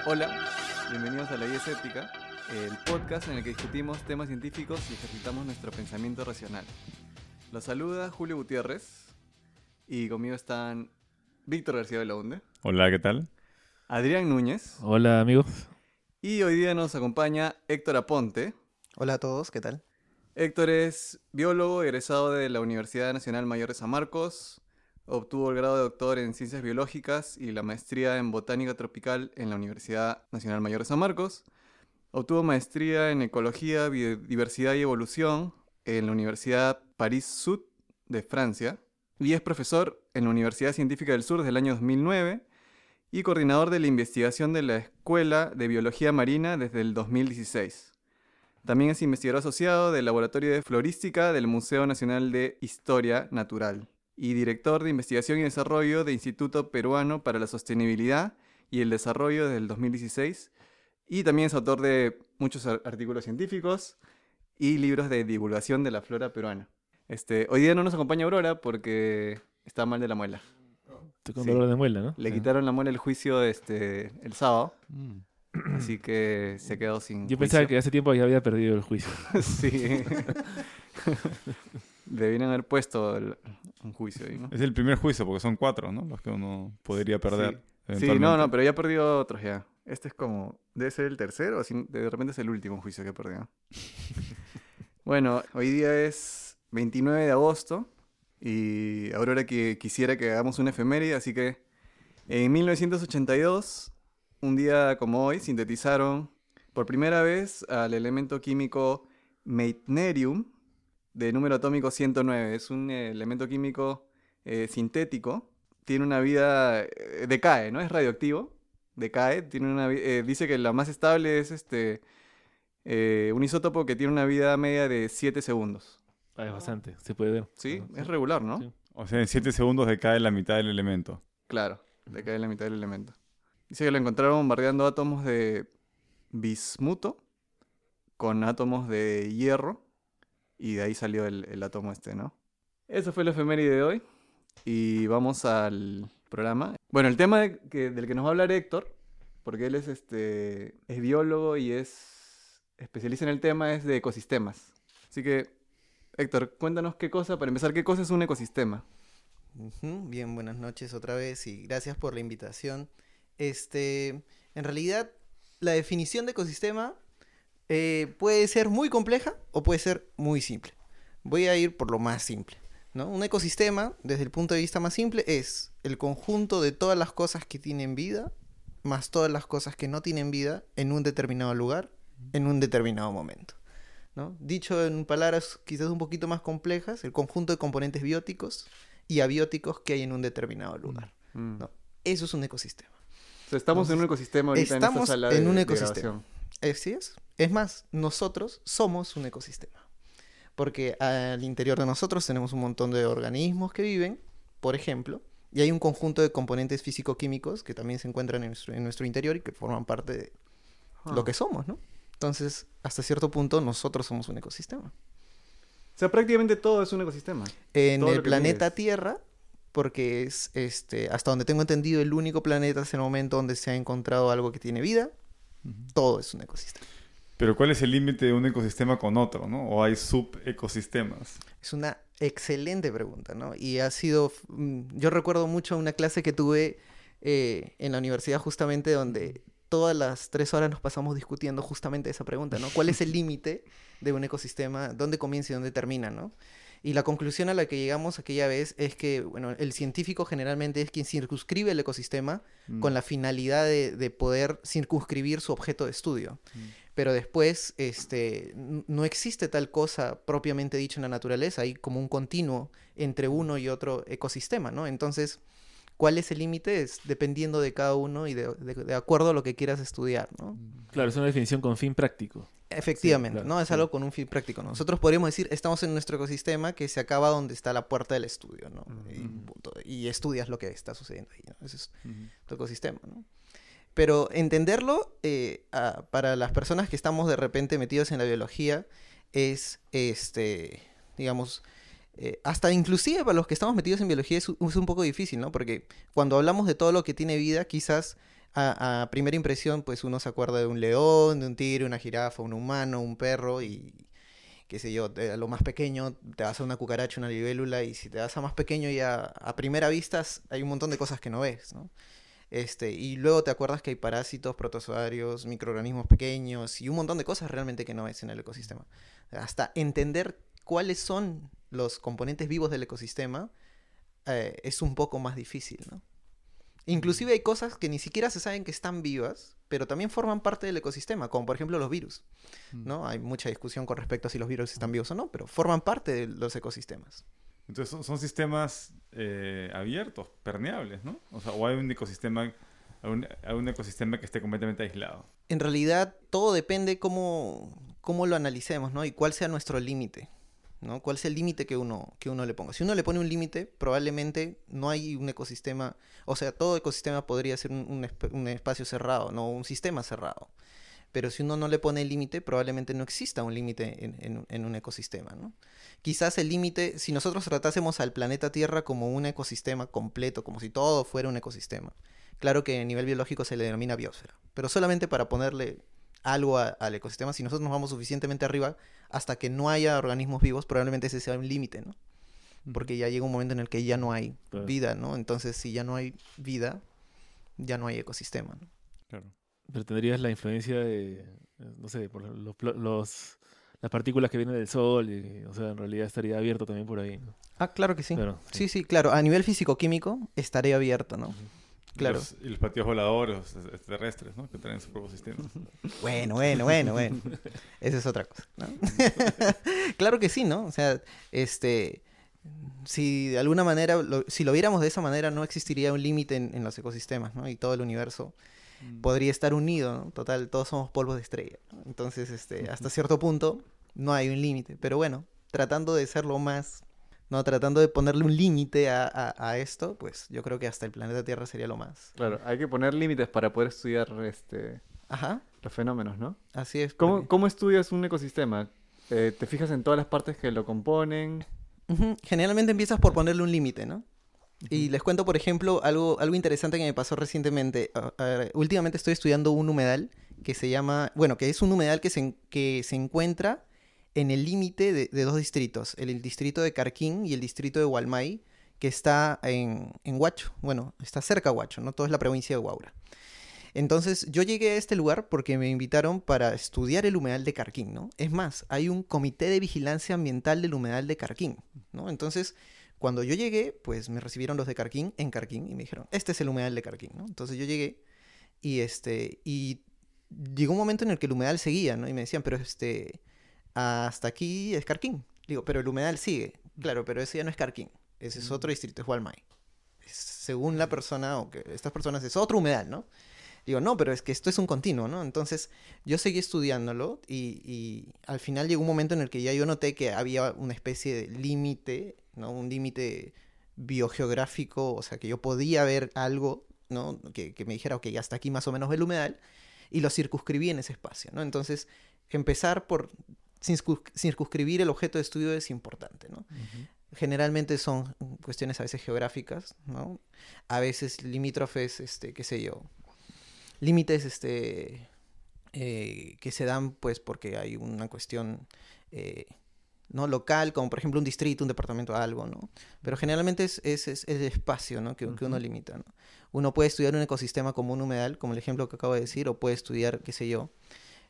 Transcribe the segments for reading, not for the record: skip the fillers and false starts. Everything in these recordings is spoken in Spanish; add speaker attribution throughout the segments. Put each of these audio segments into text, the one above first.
Speaker 1: Hola, bienvenidos a La Guía Escéptica, el podcast en el que discutimos temas científicos y ejercitamos nuestro pensamiento racional. Los saluda Julio Gutiérrez y conmigo están Víctor García Belaunde,
Speaker 2: Hola, ¿qué tal?
Speaker 1: Adrián Núñez
Speaker 3: Hola amigos.
Speaker 1: y hoy día nos acompaña Héctor Aponte.
Speaker 4: Hola a todos, ¿qué tal?
Speaker 1: Héctor es biólogo egresado de la Universidad Nacional Mayor de San Marcos. Obtuvo el grado de doctor en Ciencias Biológicas y la maestría en Botánica Tropical en la Universidad Nacional Mayor de San Marcos. Obtuvo maestría en Ecología, Biodiversidad y Evolución en la Universidad París-Sud de Francia. Y es profesor en la Universidad Científica del Sur desde el año 2009 y coordinador de la investigación de la Escuela de Biología Marina desde el 2016. También es investigador asociado del Laboratorio de Florística del Museo Nacional de Historia Natural y director de Investigación y Desarrollo del Instituto Peruano para la Sostenibilidad y el Desarrollo desde el 2016. Y también es autor de muchos artículos científicos y libros de divulgación de la flora peruana. Hoy día no nos acompaña Aurora porque está mal de la muela.
Speaker 3: Estoy con
Speaker 1: Sí.
Speaker 3: dolor de muela, ¿no?
Speaker 1: Le quitaron la muela el juicio el sábado,
Speaker 3: Mm.
Speaker 1: así que se quedó sin
Speaker 3: Yo pensaba
Speaker 1: juicio.
Speaker 3: que hace tiempo ya había perdido el juicio.
Speaker 1: Sí. Debieron haber puesto un juicio ahí, ¿no?
Speaker 2: Es el primer juicio, porque son 4, ¿no? Los que uno podría perder.
Speaker 1: Sí, no, pero ya perdió otros ya. Este es como, debe ser el tercero, así, de repente es el último juicio que perdió. Bueno, hoy día es 29 de agosto y Aurora que quisiera que hagamos una efeméride, así que en 1982, un día como hoy, sintetizaron por primera vez al elemento químico meitnerium de número atómico 109. Es un elemento químico sintético. Tiene una vida... decae, ¿no? Es radioactivo. Decae. Tiene una, dice que la más estable es un isótopo que tiene una vida media de 7 segundos.
Speaker 3: Ah, es bastante, se puede ver.
Speaker 1: ¿Sí?
Speaker 3: Ah,
Speaker 1: Es regular, ¿no?
Speaker 3: Sí.
Speaker 2: O sea, en 7 segundos decae la mitad del elemento.
Speaker 1: Claro, decae la mitad del elemento. Dice que lo encontraron bombardeando átomos de bismuto con átomos de hierro. Y de ahí salió el átomo ¿no? Eso fue la efeméride de hoy. Y vamos al programa. Bueno, el tema del que nos va a hablar Héctor, porque él es biólogo y es especialista en el tema, es de ecosistemas. Así que, Héctor, cuéntanos qué cosa es un ecosistema.
Speaker 4: Bien, buenas noches otra vez y gracias por la invitación. En realidad, la definición de ecosistema puede ser muy compleja o puede ser muy simple. Voy a ir por lo más simple, ¿no? Un ecosistema, desde el punto de vista más simple, es el conjunto de todas las cosas que tienen vida, más todas las cosas que no tienen vida, en un determinado lugar, en un determinado momento, ¿no? Dicho en palabras quizás un poquito más complejas, el conjunto de componentes bióticos y abióticos que hay en un determinado lugar, ¿no? Eso es un ecosistema.
Speaker 1: O sea, estamos en un ecosistema ahorita en esta
Speaker 4: Estamos
Speaker 1: sala
Speaker 4: en un
Speaker 1: de
Speaker 4: ecosistema.
Speaker 1: grabación.
Speaker 4: Así es. Es más, nosotros somos un ecosistema. Porque al interior de nosotros tenemos un montón de organismos que viven, por ejemplo, y hay un conjunto de componentes físico-químicos que también se encuentran en nuestro interior y que forman parte de lo que somos, ¿no? Entonces, hasta cierto punto, nosotros somos un ecosistema.
Speaker 1: O sea, prácticamente todo es un ecosistema.
Speaker 4: En
Speaker 1: Todo lo
Speaker 4: el
Speaker 1: que
Speaker 4: planeta
Speaker 1: mires.
Speaker 4: Tierra, porque es, hasta donde tengo entendido, el único planeta hasta el momento donde se ha encontrado algo que tiene vida, todo es un ecosistema.
Speaker 2: Pero ¿cuál es el límite de un ecosistema con otro, no? ¿O hay subecosistemas?
Speaker 4: Es una excelente pregunta, ¿no? Y ha sido... yo recuerdo mucho una clase que tuve en la universidad justamente donde todas las 3 horas nos pasamos discutiendo justamente esa pregunta, ¿no? ¿Cuál es el límite de un ecosistema? ¿Dónde comienza y dónde termina, no? Y la conclusión a la que llegamos aquella vez es que, bueno, el científico generalmente es quien circunscribe el ecosistema con la finalidad de poder circunscribir su objeto de estudio. Pero después no existe tal cosa propiamente dicho en la naturaleza, hay como un continuo entre uno y otro ecosistema, ¿no? Entonces, ¿cuál es el límite? Es dependiendo de cada uno y de acuerdo a lo que quieras estudiar, ¿no?
Speaker 3: Claro, es una definición con fin práctico.
Speaker 4: Efectivamente,
Speaker 3: Sí, claro,
Speaker 4: ¿no? Es
Speaker 3: sí.
Speaker 4: algo con un fin práctico, ¿no? Nosotros podríamos decir, estamos en nuestro ecosistema que se acaba donde está la puerta del estudio, ¿no? Y estudias lo que está sucediendo ahí, ¿no? Ese es tu ecosistema, ¿no? Pero entenderlo para las personas que estamos de repente metidos en la biología es, digamos, hasta inclusive para los que estamos metidos en biología es un poco difícil, ¿no? Porque cuando hablamos de todo lo que tiene vida, quizás A primera impresión, pues uno se acuerda de un león, de un tigre, una jirafa, un humano, un perro y qué sé yo, a lo más pequeño te vas a una cucaracha, una libélula y si te vas a más pequeño ya a primera vista hay un montón de cosas que no ves, ¿no? Y luego te acuerdas que hay parásitos, protozoarios, microorganismos pequeños y un montón de cosas realmente que no ves en el ecosistema. Hasta entender cuáles son los componentes vivos del ecosistema es un poco más difícil, ¿no? Inclusive hay cosas que ni siquiera se saben que están vivas, pero también forman parte del ecosistema, como por ejemplo los virus, ¿no? Hay mucha discusión con respecto a si los virus están vivos o no, pero forman parte de los ecosistemas.
Speaker 2: Entonces son sistemas abiertos, permeables, ¿no? O sea, o hay un ecosistema, hay un ecosistema que esté completamente aislado.
Speaker 4: En realidad todo depende cómo lo analicemos, ¿no? Y cuál sea nuestro límite, ¿no? ¿Cuál es el límite que uno le ponga? Si uno le pone un límite, probablemente no hay un ecosistema, o sea, todo ecosistema podría ser un espacio cerrado, no un sistema cerrado. Pero si uno no le pone el límite, probablemente no exista un límite en un ecosistema, ¿no? Quizás el límite, si nosotros tratásemos al planeta Tierra como un ecosistema completo, como si todo fuera un ecosistema, claro que a nivel biológico se le denomina biosfera, pero solamente para ponerle algo al ecosistema, si nosotros nos vamos suficientemente arriba, hasta que no haya organismos vivos, probablemente ese sea un límite, ¿no? Porque ya llega un momento en el que ya no hay vida, ¿no? Entonces, si ya no hay vida, ya no hay ecosistema, ¿no?
Speaker 2: Claro.
Speaker 3: Pero tendrías la influencia de, no sé, por las partículas que vienen del Sol, o sea, en realidad estaría abierto también por ahí, ¿no?
Speaker 4: Ah, claro que sí.
Speaker 3: Claro,
Speaker 4: Sí, claro. A nivel físico-químico estaría abierto, ¿no? Claro.
Speaker 2: Y los platillos voladores extraterrestres, ¿no? Que traen su propio sistema.
Speaker 4: Bueno. Esa es otra cosa, ¿no? Claro que sí, ¿no? O sea, si de alguna manera, si lo viéramos de esa manera, no existiría un límite en los ecosistemas, ¿no? Y todo el universo podría estar unido, ¿no? Total, todos somos polvos de estrella, ¿no? Entonces, hasta cierto punto no hay un límite. Pero bueno, tratando de ser lo más, ¿no? Tratando de ponerle un límite a esto, pues yo creo que hasta el planeta Tierra sería lo más.
Speaker 1: Claro, hay que poner límites para poder estudiar
Speaker 4: Ajá,
Speaker 1: los fenómenos, ¿no?
Speaker 4: así es. porque-
Speaker 1: ¿Cómo estudias un ecosistema? ¿Te fijas en todas las partes que lo componen?
Speaker 4: Ujú, generalmente empiezas por ponerle un límite, ¿no? Y les cuento, por ejemplo, algo interesante que me pasó recientemente. Últimamente estoy estudiando un humedal que se llama, bueno, que es un humedal que se encuentra en el límite de dos distritos, el distrito de Carquín y el distrito de Hualmay, que está en Huacho, bueno, está cerca a Huacho, ¿no? Todo es la provincia de Huaura. Entonces, yo llegué a este lugar porque me invitaron para estudiar el humedal de Carquín, ¿no? Es más, hay un comité de vigilancia ambiental del humedal de Carquín, ¿no? Entonces, cuando yo llegué, pues me recibieron los de Carquín en Carquín y me dijeron, este es el humedal de Carquín, ¿no? Entonces yo llegué y llegó un momento en el que el humedal seguía, ¿no? Y me decían, pero hasta aquí es Carquín. Digo, pero el humedal sigue. Claro, pero ese ya no es Carquín, ese es otro distrito, es Hualmay. Según la persona o que estas personas es otro humedal, ¿no? Digo, no, pero es que esto es un continuo, ¿no? Entonces, yo seguí estudiándolo y al final llegó un momento en el que ya yo noté que había una especie de límite, ¿no? Un límite biogeográfico, o sea, que yo podía ver algo, ¿no? Que me dijera, ok, hasta aquí más o menos el humedal, y lo circunscribí en ese espacio, ¿no? Entonces, empezar por circunscribir el objeto de estudio es importante, ¿no? Generalmente son cuestiones a veces geográficas, ¿no? A veces limítrofes, qué sé yo, límites que se dan pues porque hay una cuestión no local, como por ejemplo un distrito, un departamento, algo, ¿no? Pero generalmente es el espacio, ¿no? que uno limita, ¿no? Uno puede estudiar un ecosistema como un humedal, como el ejemplo que acabo de decir, o puede estudiar, qué sé yo,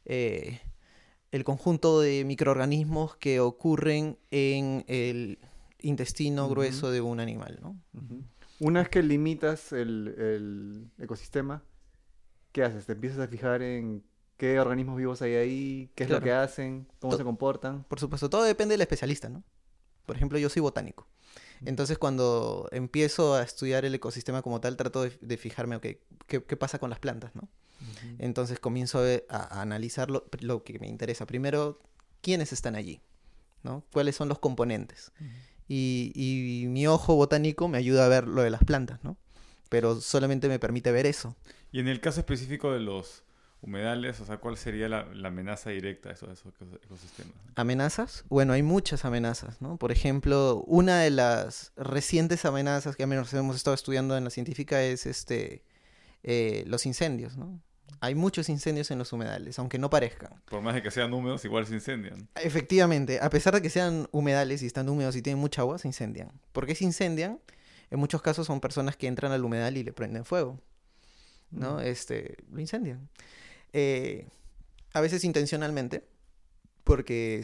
Speaker 4: el conjunto de microorganismos que ocurren en el intestino grueso de un animal, ¿no?
Speaker 1: Una vez que limitas el ecosistema, ¿qué haces? ¿Te empiezas a fijar en qué organismos vivos hay ahí? ¿Qué es lo
Speaker 4: Claro.
Speaker 1: que hacen? ¿Cómo se comportan?
Speaker 4: Por supuesto, todo depende del especialista, ¿no? Por ejemplo, yo soy botánico. Entonces, cuando empiezo a estudiar el ecosistema como tal, trato de fijarme, ok, ¿qué pasa con las plantas, ¿no? Entonces, comienzo a analizar lo que me interesa. Primero, ¿quiénes están allí? ¿No? ¿Cuáles son los componentes? Y mi ojo botánico me ayuda a ver lo de las plantas, ¿no? Pero solamente me permite ver eso.
Speaker 2: Y en el caso específico de los humedales, o sea, ¿cuál sería la amenaza directa a esos ecosistemas?
Speaker 4: ¿Amenazas? Bueno, hay muchas amenazas, ¿no? Por ejemplo, una de las recientes amenazas que al menos hemos estado estudiando en la científica es los incendios, ¿no? Hay muchos incendios en los humedales, aunque no parezcan.
Speaker 2: Por más de que sean húmedos, igual se incendian.
Speaker 4: Efectivamente, a pesar de que sean humedales y están húmedos y tienen mucha agua, se incendian. ¿Por qué se incendian? En muchos casos son personas que entran al humedal y le prenden fuego, ¿no? Lo incendian. A veces intencionalmente, porque,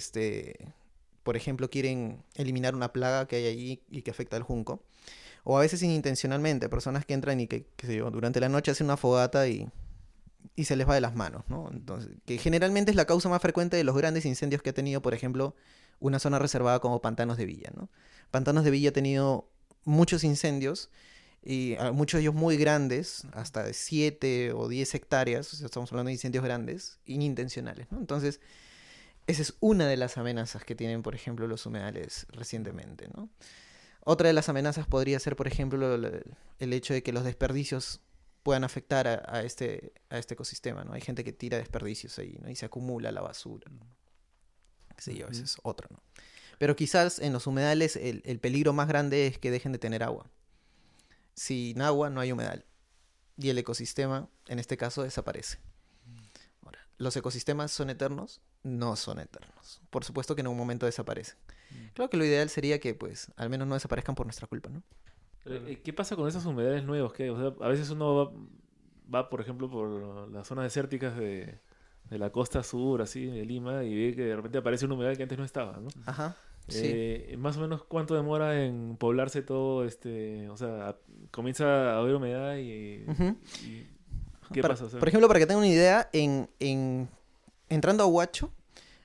Speaker 4: por ejemplo, quieren eliminar una plaga que hay allí y que afecta al junco. O a veces inintencionalmente, personas que entran y que, qué sé yo, durante la noche hacen una fogata y se les va de las manos, ¿no? Entonces, que generalmente es la causa más frecuente de los grandes incendios que ha tenido, por ejemplo, una zona reservada como Pantanos de Villa, ¿no? Pantanos de Villa ha tenido muchos incendios y muchos de ellos muy grandes, hasta de 7 o 10 hectáreas, o sea, estamos hablando de incendios grandes, inintencionales, ¿no? Entonces, esa es una de las amenazas que tienen, por ejemplo, los humedales recientemente, ¿no? Otra de las amenazas podría ser, por ejemplo, el hecho de que los desperdicios puedan afectar a este ecosistema, ¿no? Hay gente que tira desperdicios ahí, ¿no? Y se acumula la basura, ¿no? Qué sé yo, ese es otro, ¿no? Pero quizás en los humedales el peligro más grande es que dejen de tener agua. Sin agua no hay humedal. Y el ecosistema, en este caso, desaparece. Ahora, ¿los ecosistemas son eternos? No son eternos. Por supuesto que en un momento desaparecen. Claro que lo ideal sería que, pues, al menos no desaparezcan por nuestra culpa, ¿no?
Speaker 3: ¿Qué pasa con esos humedales nuevos? O sea, a veces uno va, por ejemplo, por las zonas desérticas de la costa sur, así, de Lima, y ve que de repente aparece un humedal que antes no estaba, ¿no?
Speaker 4: Ajá. Sí.
Speaker 3: Más o menos, ¿cuánto demora en poblarse todo? O sea, comienza a haber humedad
Speaker 4: Ujú.
Speaker 3: y ¿qué pasa? O sea,
Speaker 4: Por ejemplo, para que tengan una idea, entrando a Huacho,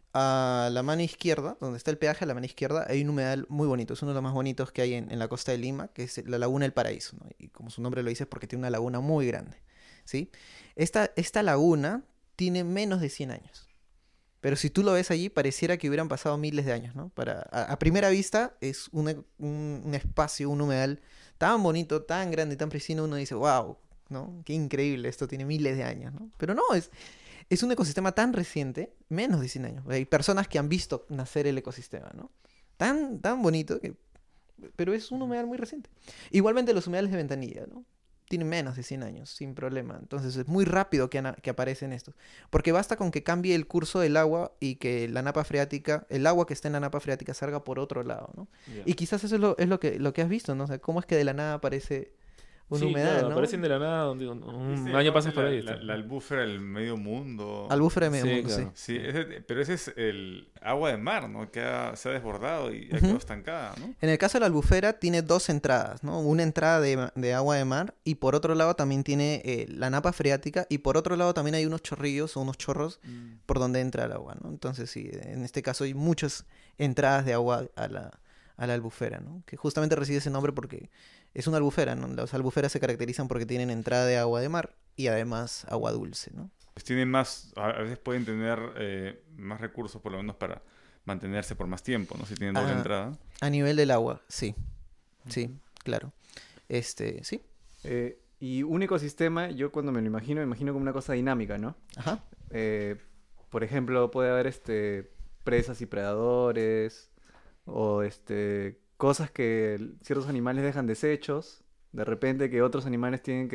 Speaker 4: a la mano izquierda, donde está el peaje, a la mano izquierda, hay un humedal muy bonito. Es uno de los más bonitos que hay en la costa de Lima, que es la Laguna del Paraíso, ¿no? Y como su nombre lo dice, es porque tiene una laguna muy grande, ¿sí? Esta laguna tiene menos de 100 años. Pero si tú lo ves allí, pareciera que hubieran pasado miles de años, ¿no? A primera vista es un espacio, un humedal tan bonito, tan grande, tan pristino, uno dice, wow, ¿no? Qué increíble, esto tiene miles de años, ¿no? Pero no, es un ecosistema tan reciente, menos de 100 años. Hay personas que han visto nacer el ecosistema, ¿no? Tan bonito, pero es un humedal muy reciente. Igualmente los humedales de Ventanilla, ¿no? Tienen menos de 100 años, sin problema. Entonces es muy rápido que aparecen estos. Porque basta con que cambie el curso del agua y que la napa freática, el agua que está en la napa freática salga por otro lado, ¿no?
Speaker 3: ya.
Speaker 4: Y quizás eso es lo que has visto, ¿no? O sea, cómo es que de la nada aparece un
Speaker 3: Sí,
Speaker 4: humedal,
Speaker 3: claro,
Speaker 4: ¿no?
Speaker 3: aparecen de la nada, un
Speaker 2: Sí,
Speaker 3: año
Speaker 2: aparte
Speaker 3: pasas por ahí.
Speaker 2: La albúfera del medio mundo.
Speaker 4: Albúfera de medio
Speaker 3: Sí,
Speaker 4: mundo,
Speaker 3: claro.
Speaker 4: sí.
Speaker 2: Sí, pero ese es el agua de mar, ¿no? Se ha desbordado y ha
Speaker 4: Ujú.
Speaker 2: quedado estancada, ¿no?
Speaker 4: En el caso de la albufera tiene dos entradas, ¿no? Una entrada de agua de mar y por otro lado también tiene la napa freática y por otro lado también hay unos chorrillos o unos chorros por donde entra el agua, ¿no? Entonces sí, en este caso hay muchas entradas de agua a la albufera, ¿no? Que justamente recibe ese nombre porque es una albufera, ¿no? Las albuferas se caracterizan porque tienen entrada de agua de mar y además agua dulce, ¿no?
Speaker 2: Pues tienen más, a veces pueden tener más recursos por lo menos para mantenerse por más tiempo, ¿no? Si tienen doble
Speaker 4: Ah.
Speaker 2: entrada.
Speaker 4: A nivel del agua, sí. Sí, claro. Sí.
Speaker 1: Y un ecosistema, yo cuando me me imagino como una cosa dinámica, ¿no?
Speaker 4: Ajá.
Speaker 1: Por ejemplo, puede haber presas y predadores, o cosas que ciertos animales dejan desechos, de repente que otros animales tienen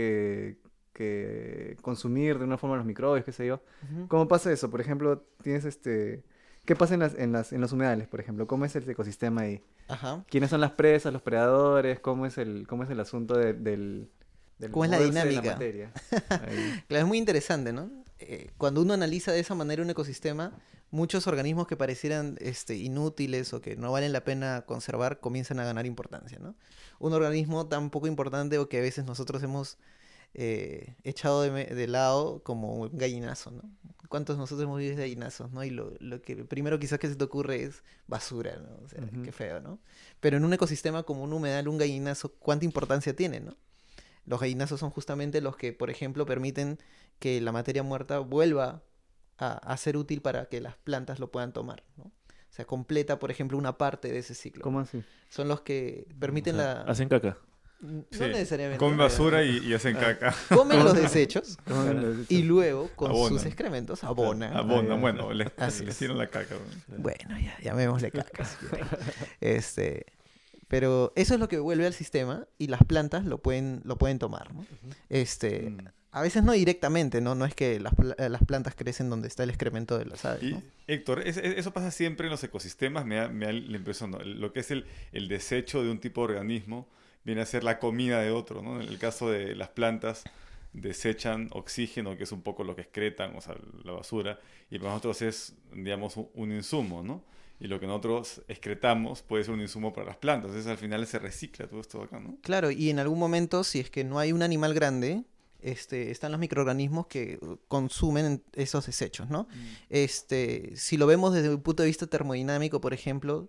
Speaker 1: que consumir de una forma los microbios, qué sé yo.
Speaker 4: Ujú.
Speaker 1: ¿Cómo pasa eso? Por ejemplo, tienes ¿qué pasa en los humedales, por ejemplo? ¿Cómo es el ecosistema ahí?
Speaker 4: Ajá.
Speaker 1: ¿Quiénes son las presas, los predadores? ¿Cómo es el asunto del
Speaker 4: ¿Cómo es la
Speaker 1: moverse de
Speaker 4: dinámica?
Speaker 1: materia? Ahí.
Speaker 4: Claro, es muy interesante, ¿no? Cuando uno analiza de esa manera un ecosistema, muchos organismos que parecieran inútiles o que no valen la pena conservar comienzan a ganar importancia, ¿no? Un organismo tan poco importante o que a veces nosotros hemos echado de lado como un gallinazo, ¿no? ¿Cuántos de nosotros hemos vivido de gallinazos, ¿no? Y lo que primero quizás que se te ocurre es basura, ¿no? O sea,
Speaker 1: Ujú.
Speaker 4: qué feo, ¿no? Pero en un ecosistema como un humedal, un gallinazo, ¿cuánta importancia tiene, ¿no? Los gallinazos son justamente los que, por ejemplo, permiten que la materia muerta vuelva a ser útil para que las plantas lo puedan tomar, ¿no? O sea, completa, por ejemplo, una parte de ese ciclo.
Speaker 1: ¿Cómo así?
Speaker 4: Son los que permiten
Speaker 3: O sea,
Speaker 4: la...
Speaker 3: hacen caca.
Speaker 4: No
Speaker 2: Sí,
Speaker 4: necesariamente.
Speaker 2: comen basura y hacen caca.
Speaker 4: Comen los desechos
Speaker 1: ¿Cómo
Speaker 4: y luego, con
Speaker 2: Abonan.
Speaker 4: sus excrementos, abonan.
Speaker 2: Abonan,
Speaker 1: Ah,
Speaker 2: bueno,
Speaker 4: Así
Speaker 2: les
Speaker 4: es.
Speaker 2: tiran la caca. ¿no?
Speaker 4: Bueno, ya, llamémosle caca. si quieren. Pero eso es lo que vuelve al sistema y las plantas lo pueden tomar, ¿no?
Speaker 2: Mm.
Speaker 4: A veces no directamente, ¿no? No es que las plantas crecen donde está el excremento de las aves,
Speaker 2: Y,
Speaker 4: ¿no?
Speaker 2: Héctor, eso pasa siempre en los ecosistemas, me da la impresión, ¿no? Lo que es el desecho de un tipo de organismo viene a ser la comida de otro, ¿no? En el caso de las plantas, desechan oxígeno, que es un poco lo que excretan, o sea, la basura, y para nosotros es, digamos, un insumo, ¿no? Y lo que nosotros excretamos puede ser un insumo para las plantas, entonces al final se recicla todo esto acá, ¿no?
Speaker 4: Claro, y en algún momento, si es que no hay un animal grande, están los microorganismos que consumen esos desechos, ¿no? Si lo vemos desde un punto de vista termodinámico, por ejemplo,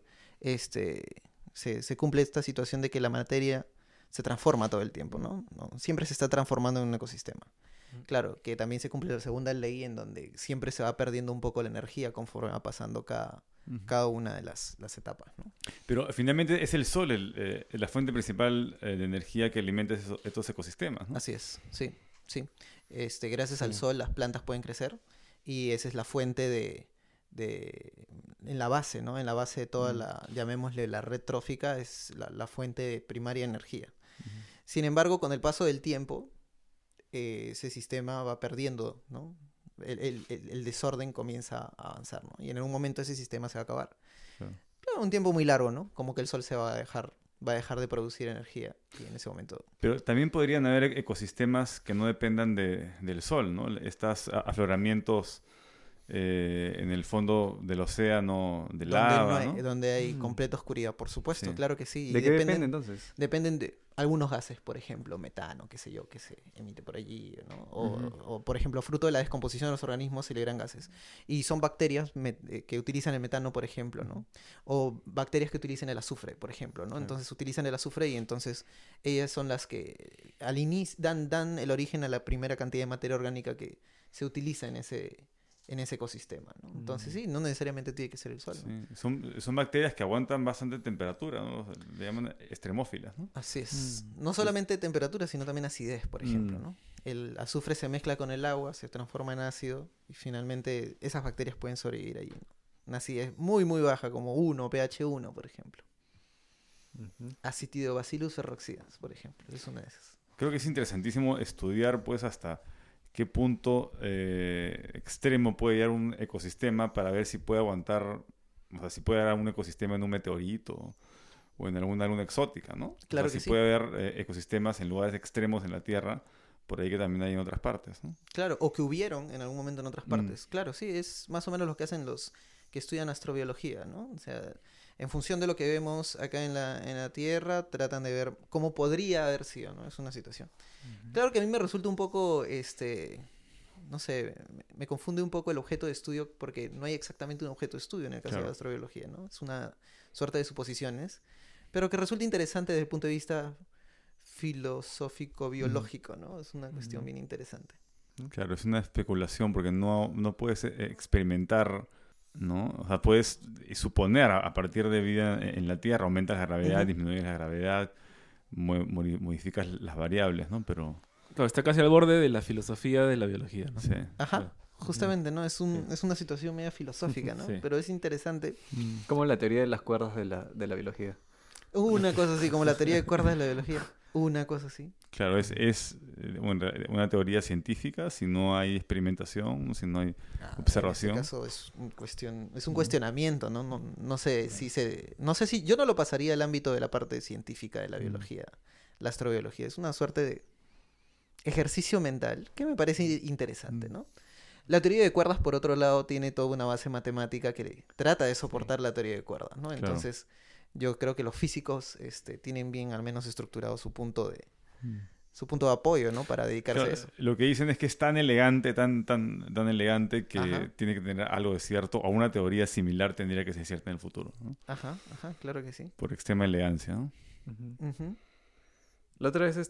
Speaker 4: se cumple esta situación de que la materia se transforma todo el tiempo, ¿no? Siempre se está transformando en un ecosistema. Claro, que también se cumple la segunda ley en donde siempre se va perdiendo un poco la energía conforme va pasando cada una de las etapas, ¿no?
Speaker 2: Pero finalmente es el sol la fuente principal de energía que alimenta estos ecosistemas, ¿no?
Speaker 4: Así es, sí, sí. Gracias al sol las plantas pueden crecer y esa es la fuente en la base, ¿no? En la base de toda llamémosle la red trófica, es la fuente primaria de energía. Sin embargo, con el paso del tiempo, ese sistema va perdiendo, ¿no? El desorden comienza a avanzar, ¿no? Y en algún momento ese sistema se va a acabar.
Speaker 2: Claro.
Speaker 4: Claro, un tiempo muy largo, ¿no? Como que el sol se va a dejar de producir energía y en ese momento...
Speaker 2: Pero también podrían haber ecosistemas que no dependan del sol, ¿no? Estos afloramientos en el fondo del océano, de lava, ¿no?
Speaker 4: Donde hay completa oscuridad, por supuesto,
Speaker 2: Sí.
Speaker 4: claro que sí.
Speaker 1: ¿De
Speaker 4: Y
Speaker 1: qué depende entonces?
Speaker 4: dependen de algunos gases, por ejemplo, metano, qué sé yo, que se emite por allí, ¿no? O, por ejemplo, fruto de la descomposición de los organismos se liberan gases. Y son bacterias que utilizan el metano, por ejemplo, ¿no? O bacterias que utilizan el azufre, por ejemplo, ¿no?
Speaker 2: Claro.
Speaker 4: Entonces utilizan el azufre y entonces ellas son las que al inicio dan el origen a la primera cantidad de materia orgánica que se utiliza en ese ecosistema, ¿no? Entonces sí, no necesariamente tiene que ser el sol, ¿no?
Speaker 2: Sí. Son bacterias que aguantan bastante temperatura, ¿no? Le llaman extremófilas, ¿no?
Speaker 4: Así es. No solamente temperatura, sino también acidez, por ejemplo, ¿no? El azufre se mezcla con el agua, se transforma en ácido y finalmente esas bacterias pueden sobrevivir ahí, ¿no? Una acidez muy, muy baja, como 1, pH 1, por ejemplo. Acidobacillus ferroxidans, por ejemplo. Es una de esas.
Speaker 2: Creo que es interesantísimo estudiar, pues, hasta qué punto extremo puede llegar un ecosistema para ver si puede aguantar, o sea, si puede haber un ecosistema en un meteorito o en alguna luna exótica, ¿no?
Speaker 4: Claro
Speaker 2: o sea,
Speaker 4: que
Speaker 2: si
Speaker 4: sí.
Speaker 2: puede haber ecosistemas en lugares extremos en la Tierra, por ahí que también hay en otras partes, ¿no?
Speaker 4: Claro, o que hubieron en algún momento en otras partes. Claro, sí, es más o menos lo que hacen los que estudian astrobiología, ¿no? O sea, en función de lo que vemos acá en la Tierra, tratan de ver cómo podría haber sido, ¿no? Es una situación. Claro que a mí me resulta un poco, no sé, me confunde un poco el objeto de estudio porque no hay exactamente un objeto de estudio en el caso de la astrobiología, ¿no? Es una suerte de suposiciones, pero que resulta interesante desde el punto de vista filosófico-biológico, ¿no? Es una cuestión bien interesante.
Speaker 2: Claro, es una especulación porque no puedes experimentar, ¿no? O sea, puedes suponer a partir de vida en la Tierra, aumentas la gravedad, disminuyes la gravedad, modificas las variables, ¿no? Pero...
Speaker 3: Claro, está casi al borde de la filosofía de la biología, ¿no?
Speaker 2: Sí.
Speaker 4: Ajá,
Speaker 3: Claro.
Speaker 4: justamente, ¿no? Es una situación media filosófica, ¿no?
Speaker 2: Sí.
Speaker 4: Pero es interesante.
Speaker 1: Como la teoría de las cuerdas de la biología.
Speaker 4: Una cosa así, como la teoría de cuerdas de la biología. Una cosa así.
Speaker 2: Claro, es una teoría científica si no hay experimentación, si no hay observación.
Speaker 4: En este caso es un cuestionamiento, ¿no? No sé si yo no lo pasaría al ámbito de la parte científica de la biología, la astrobiología. Es una suerte de ejercicio mental que me parece interesante, ¿no? La teoría de cuerdas, por otro lado, tiene toda una base matemática que trata de soportar la teoría de cuerdas, ¿no?
Speaker 2: Claro.
Speaker 4: Entonces, yo creo que los físicos tienen bien al menos estructurado su punto de apoyo, ¿no? Para dedicarse
Speaker 2: Claro,
Speaker 4: a eso.
Speaker 2: lo que dicen es que es tan elegante, tan elegante que
Speaker 4: Ajá.
Speaker 2: tiene que tener algo de cierto, o una teoría similar tendría que ser cierta en el futuro, ¿no?
Speaker 4: Ajá, claro que sí.
Speaker 2: Por extrema elegancia, ¿no?
Speaker 4: Ujú.
Speaker 1: La otra vez,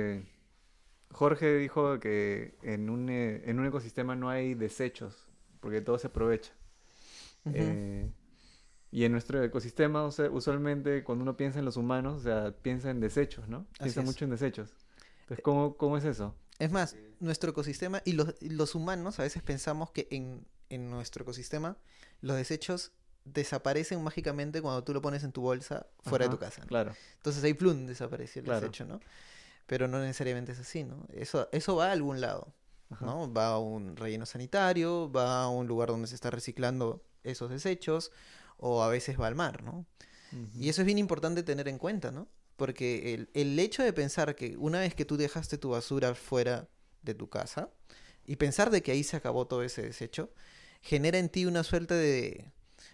Speaker 1: Jorge dijo que en un ecosistema no hay desechos, porque todo se aprovecha.
Speaker 4: Ujú.
Speaker 1: Y en nuestro ecosistema, o sea, usualmente cuando uno piensa en los humanos, o sea, piensa en desechos, ¿no?
Speaker 4: Así
Speaker 1: Piensa
Speaker 4: es.
Speaker 1: mucho en desechos. Entonces, ¿cómo es eso?
Speaker 4: Es más, nuestro ecosistema y los humanos a veces pensamos que en nuestro ecosistema los desechos desaparecen mágicamente cuando tú lo pones en tu bolsa fuera de
Speaker 1: Ajá,
Speaker 4: tu casa, ¿no?
Speaker 1: Claro.
Speaker 4: Entonces ahí plum desapareció el
Speaker 1: Claro.
Speaker 4: desecho, ¿no? pero no necesariamente es así, ¿no? Eso va a algún lado,
Speaker 3: Ajá.
Speaker 4: ¿no? Va a un relleno sanitario, va a un lugar donde se está reciclando esos desechos, o a veces va al mar, ¿no? Y eso es bien importante tener en cuenta, ¿no? Porque el hecho de pensar que una vez que tú dejaste tu basura fuera de tu casa y pensar de que ahí se acabó todo ese desecho, genera en ti una suerte de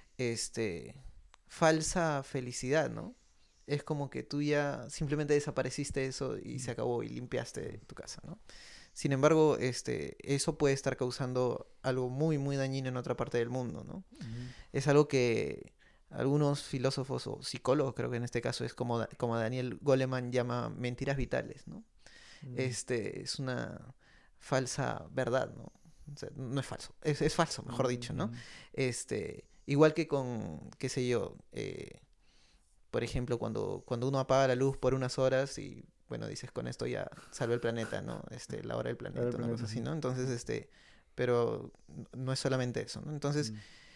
Speaker 4: falsa felicidad, ¿no? Es como que tú ya simplemente desapareciste eso y se acabó y limpiaste tu casa, ¿no? Sin embargo, eso puede estar causando algo muy, muy dañino en otra parte del mundo, ¿no? Es algo que algunos filósofos o psicólogos, creo que en este caso es como Daniel Goleman llama mentiras vitales, ¿no? Es una falsa verdad, ¿no? O sea, no es falso, es falso, mejor dicho, ¿no? Igual que con, qué sé yo, por ejemplo, cuando uno apaga la luz por unas horas y, bueno, dices, con esto ya salvé el planeta, ¿no? La hora del planeta, una cosa así, ¿no? Entonces, pero no es solamente eso, ¿no? Entonces,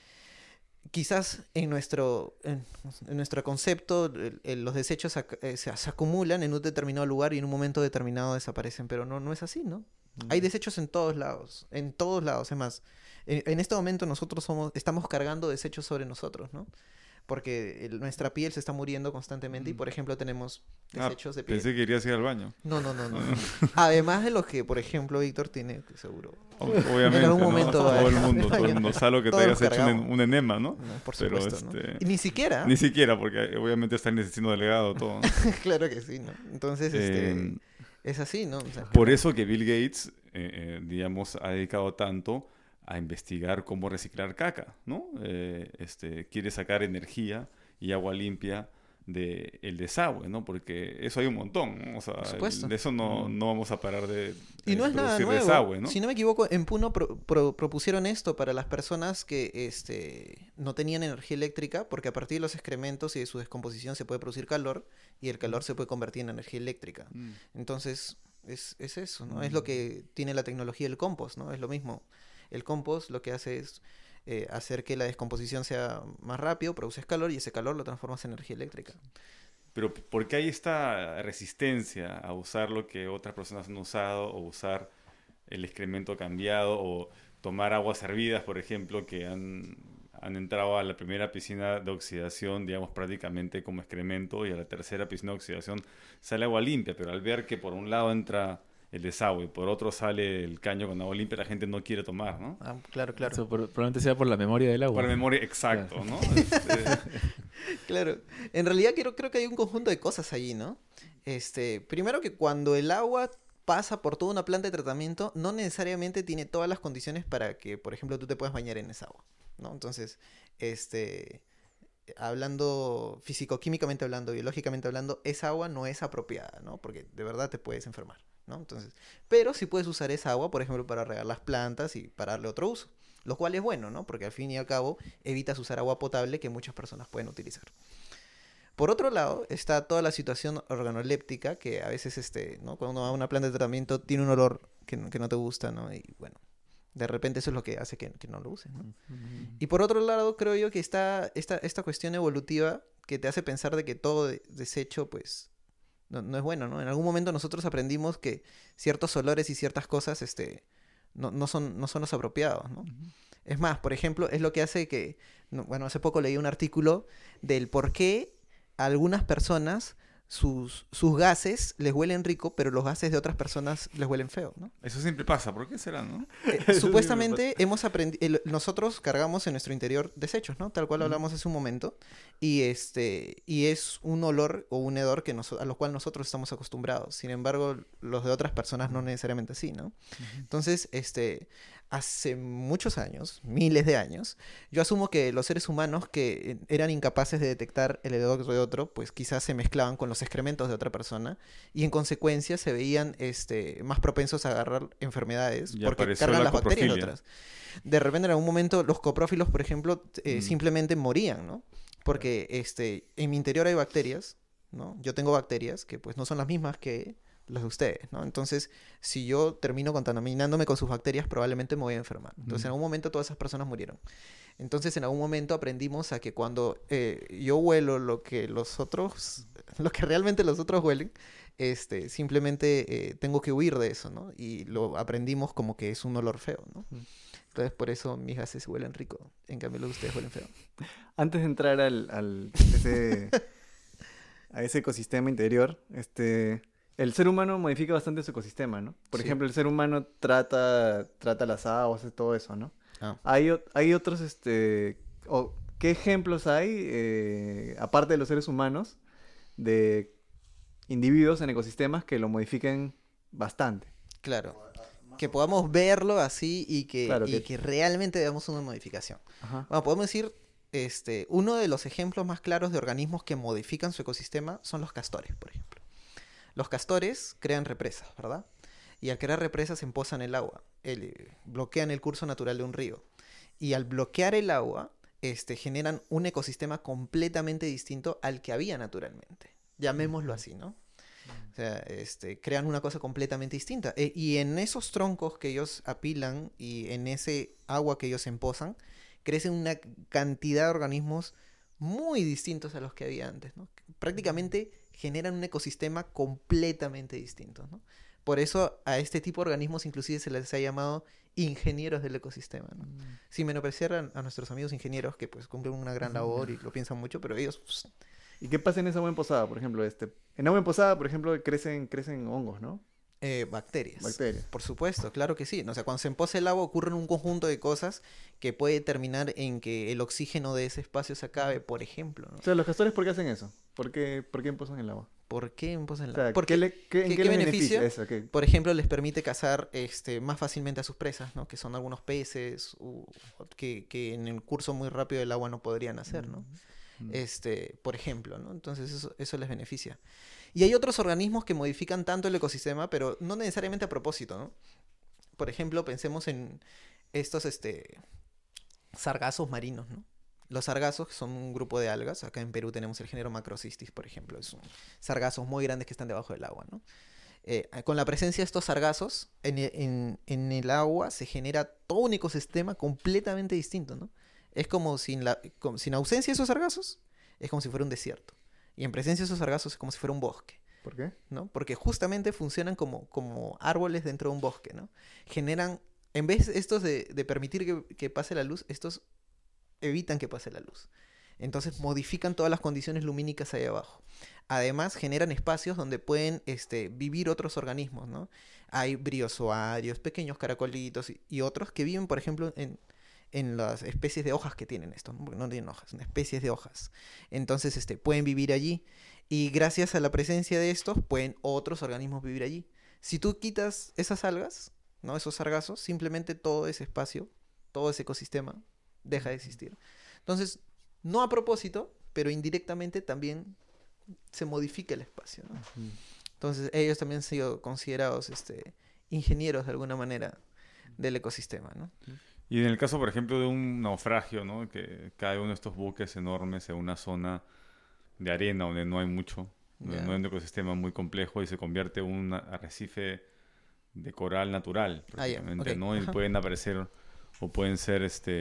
Speaker 4: quizás en nuestro concepto los desechos se acumulan en un determinado lugar y en un momento determinado desaparecen, pero no es así, ¿no? Hay desechos en todos lados, es más, en este momento nosotros estamos cargando desechos sobre nosotros, ¿no? Porque nuestra piel se está muriendo constantemente y, por ejemplo, tenemos desechos de piel.
Speaker 2: Pensé que querías ir al baño.
Speaker 4: No. Además de los que, por ejemplo, Víctor tiene, seguro.
Speaker 2: Obviamente,
Speaker 4: en algún
Speaker 2: ¿no?
Speaker 4: momento
Speaker 2: Todo el mundo, salvo que te hayas hecho un enema, ¿no?
Speaker 4: No, por
Speaker 2: Pero
Speaker 4: supuesto, ¿no? Y ni siquiera.
Speaker 2: Ni siquiera, porque obviamente está en el intestino delgado todo, ¿no?
Speaker 4: Claro que sí, ¿no? Entonces, es así, ¿no? O sea,
Speaker 2: por eso que Bill Gates, digamos, ha dedicado tanto a investigar cómo reciclar caca, ¿no? Quiere sacar energía y agua limpia del desagüe, ¿no? Porque eso hay un montón, ¿no? O sea,
Speaker 4: por supuesto.
Speaker 2: de eso no vamos a parar de
Speaker 4: y no es nada
Speaker 2: producir
Speaker 4: nuevo.
Speaker 2: desagüe, ¿no?
Speaker 4: Si no me equivoco, en Puno propusieron esto para las personas que no tenían energía eléctrica, porque a partir de los excrementos y de su descomposición se puede producir calor y el calor se puede convertir en energía eléctrica. Entonces, es eso, ¿no? Es lo que tiene la tecnología del compost, ¿no? Es lo mismo. El compost lo que hace es hacer que la descomposición sea más rápido, produces calor y ese calor lo transformas en energía eléctrica.
Speaker 2: Pero ¿por qué hay esta resistencia a usar lo que otras personas han usado, o usar el excremento cambiado, o tomar aguas hervidas, por ejemplo, que han entrado a la primera piscina de oxidación, digamos, prácticamente como excremento, y a la tercera piscina de oxidación sale agua limpia, pero al ver que por un lado entra el desagüe, por otro sale el caño con agua limpia, la gente no quiere tomar, ¿no?
Speaker 4: Ah, claro.
Speaker 3: Eso probablemente sea por la memoria del agua.
Speaker 2: Por la memoria, exacto, ¿no?
Speaker 4: Claro. En realidad creo que hay un conjunto de cosas allí, ¿no? Primero que cuando el agua pasa por toda una planta de tratamiento, no necesariamente tiene todas las condiciones para que, por ejemplo, tú te puedas bañar en esa agua, ¿no? Entonces, hablando físico-químicamente hablando, biológicamente hablando, esa agua no es apropiada, ¿no? Porque de verdad te puedes enfermar, ¿no? Entonces, pero sí puedes usar esa agua, por ejemplo, para regar las plantas y para darle otro uso, lo cual es bueno, ¿no? Porque al fin y al cabo evitas usar agua potable que muchas personas pueden utilizar. Por otro lado, está toda la situación organoléptica, que a veces, ¿no? Cuando uno va a una planta de tratamiento tiene un olor que no te gusta, ¿no? Y bueno, de repente eso es lo que hace que no lo uses, ¿no? Y por otro lado, creo yo que está esta cuestión evolutiva que te hace pensar de que todo desecho, pues, no es bueno, ¿no? En algún momento nosotros aprendimos que ciertos olores y ciertas cosas, no son los apropiados, ¿no? Es más, por ejemplo, es lo que hace que, bueno, hace poco leí un artículo del por qué a algunas personas sus gases les huelen rico, pero los gases de otras personas les huelen feo, ¿no?
Speaker 2: Eso siempre pasa, ¿por qué será, no?
Speaker 4: Supuestamente hemos aprendido, nosotros cargamos en nuestro interior desechos, ¿no? Tal cual hablamos hace un momento, y es un olor o un hedor a lo cual nosotros estamos acostumbrados. Sin embargo, los de otras personas no necesariamente así, ¿no? Entonces, hace muchos años, miles de años, yo asumo que los seres humanos que eran incapaces de detectar el hedor de otro, pues quizás se mezclaban con los excrementos de otra persona y en consecuencia se veían más propensos a agarrar enfermedades porque cargan las bacterias de otras. De repente en algún momento los coprófilos, por ejemplo, simplemente morían, ¿no? Porque en mi interior hay bacterias, ¿no? Yo tengo bacterias que pues no son las mismas que las de ustedes, ¿no? Entonces, si yo termino contaminándome con sus bacterias, probablemente me voy a enfermar. Entonces, en algún momento todas esas personas murieron. Entonces, en algún momento aprendimos a que cuando yo huelo lo que realmente los otros huelen, simplemente tengo que huir de eso, ¿no? Y lo aprendimos como que es un olor feo, ¿no? Entonces por eso mis gases huelen rico, en cambio los de ustedes huelen feo.
Speaker 1: Antes de entrar a ese ecosistema interior, el ser humano modifica bastante su ecosistema, ¿no? Por
Speaker 4: Sí.
Speaker 1: ejemplo, el ser humano trata las aguas, hace todo eso, ¿no?
Speaker 4: Ah.
Speaker 1: Hay otros, ¿qué ejemplos hay, aparte de los seres humanos, de individuos en ecosistemas que lo modifiquen bastante?
Speaker 4: Claro. Que podamos verlo así
Speaker 1: Claro,
Speaker 4: que realmente veamos una modificación.
Speaker 1: Ajá.
Speaker 4: Bueno, podemos decir, uno de los ejemplos más claros de organismos que modifican su ecosistema son los castores, por ejemplo. Los castores crean represas, ¿verdad? Y al crear represas empozan el agua, bloquean el curso natural de un río. Y al bloquear el agua, generan un ecosistema completamente distinto al que había naturalmente. Llamémoslo así, ¿no? O sea, crean una cosa completamente distinta. Y en esos troncos que ellos apilan y en ese agua que ellos empozan, crecen una cantidad de organismos muy distintos a los que había antes, ¿no? Prácticamente generan un ecosistema completamente distinto, ¿no? Por eso a este tipo de organismos inclusive se les ha llamado ingenieros del ecosistema, ¿no? Sin menospreciar a nuestros amigos ingenieros que pues cumplen una gran labor y lo piensan mucho, pero ellos... Pues,
Speaker 1: ¿Y qué pasa en esa agua emposada, por ejemplo? En agua emposada, por ejemplo, crecen hongos, ¿no?
Speaker 4: bacterias.
Speaker 1: Bacterias.
Speaker 4: Por supuesto, claro que sí. O sea, cuando se empoza el agua ocurren un conjunto de cosas que puede terminar en que el oxígeno de ese espacio se acabe, por ejemplo, ¿no?
Speaker 1: O sea, los castores, ¿por qué hacen eso? ¿Por qué emposan el agua?
Speaker 4: ¿Por qué emposan el
Speaker 1: O sea,
Speaker 4: agua? Porque,
Speaker 1: ¿en qué
Speaker 4: ¿qué
Speaker 1: les
Speaker 4: beneficia?
Speaker 1: Eso, ¿qué?
Speaker 4: por ejemplo, les permite cazar más fácilmente a sus presas, ¿no? Que son algunos peces que en el curso muy rápido del agua no podrían hacer, ¿no? Por ejemplo, ¿no? Entonces eso les beneficia. Y hay otros organismos que modifican tanto el ecosistema, pero no necesariamente a propósito, ¿no? Por ejemplo, pensemos en estos sargazos marinos, ¿no? Los sargazos son un grupo de algas. Acá en Perú tenemos el género Macrocystis, por ejemplo. Son sargazos muy grandes que están debajo del agua, ¿no? Con la presencia de estos sargazos, en el agua se genera todo un ecosistema completamente distinto, ¿no? Es como sin ausencia de esos sargazos, es como si fuera un desierto. Y en presencia de esos sargazos es como si fuera un bosque,
Speaker 1: ¿Por qué?
Speaker 4: ¿no? Porque justamente funcionan como árboles dentro de un bosque, ¿no? Generan, en vez estos de permitir que pase la luz, estos evitan que pase la luz. Entonces modifican todas las condiciones lumínicas ahí abajo. Además generan espacios donde pueden vivir otros organismos, ¿no? Hay briozoarios, pequeños caracolitos y otros que viven, por ejemplo, en las especies de hojas que tienen estos, ¿no? Porque no tienen hojas, son especies de hojas. Entonces pueden vivir allí y gracias a la presencia de estos pueden otros organismos vivir allí. Si tú quitas esas algas, ¿no? Esos sargazos, simplemente todo ese espacio, todo ese ecosistema deja de existir. Entonces, no a propósito, pero indirectamente también se modifica el espacio, ¿no? Entonces, ellos también han sido considerados ingenieros de alguna manera del ecosistema, ¿no?
Speaker 2: Y en el caso, por ejemplo, de un naufragio, ¿no? Que cae uno de estos buques enormes en una zona de arena donde no hay mucho, donde no hay un ecosistema muy complejo y se convierte en un arrecife de coral natural, prácticamente,
Speaker 4: ok.
Speaker 2: ¿no? Y
Speaker 4: Ajá.
Speaker 2: pueden aparecer o pueden ser,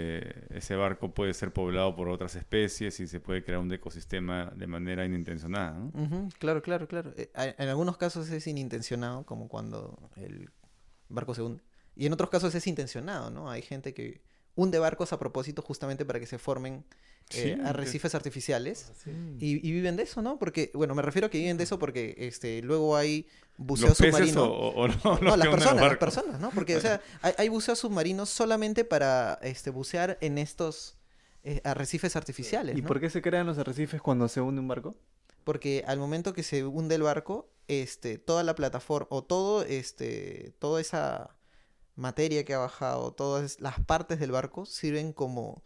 Speaker 2: ese barco puede ser poblado por otras especies y se puede crear un ecosistema de manera inintencionada, ¿no?
Speaker 4: Ujú, claro, claro, claro. En algunos casos es inintencionado, como cuando el barco se hunde. Y en otros casos es intencionado, ¿no? Hay gente que hunde barcos a propósito justamente para que se formen
Speaker 2: Sí,
Speaker 4: arrecifes artificiales.
Speaker 3: Sí.
Speaker 4: Y viven de eso, ¿no? Porque, bueno, me refiero a que viven de eso porque luego hay buceo
Speaker 2: ¿Los peces
Speaker 4: submarino.
Speaker 2: o no?
Speaker 4: No,
Speaker 2: los
Speaker 4: las
Speaker 2: que hunden los barcos?
Speaker 4: personas, ¿no? Porque, o sea, hay buceos submarinos solamente para bucear en estos arrecifes artificiales,
Speaker 1: ¿Y
Speaker 4: ¿no?
Speaker 1: por qué se crean los arrecifes cuando se hunde un barco?
Speaker 4: Porque al momento que se hunde el barco, toda la plataforma o toda esa materia que ha bajado, todas las partes del barco sirven como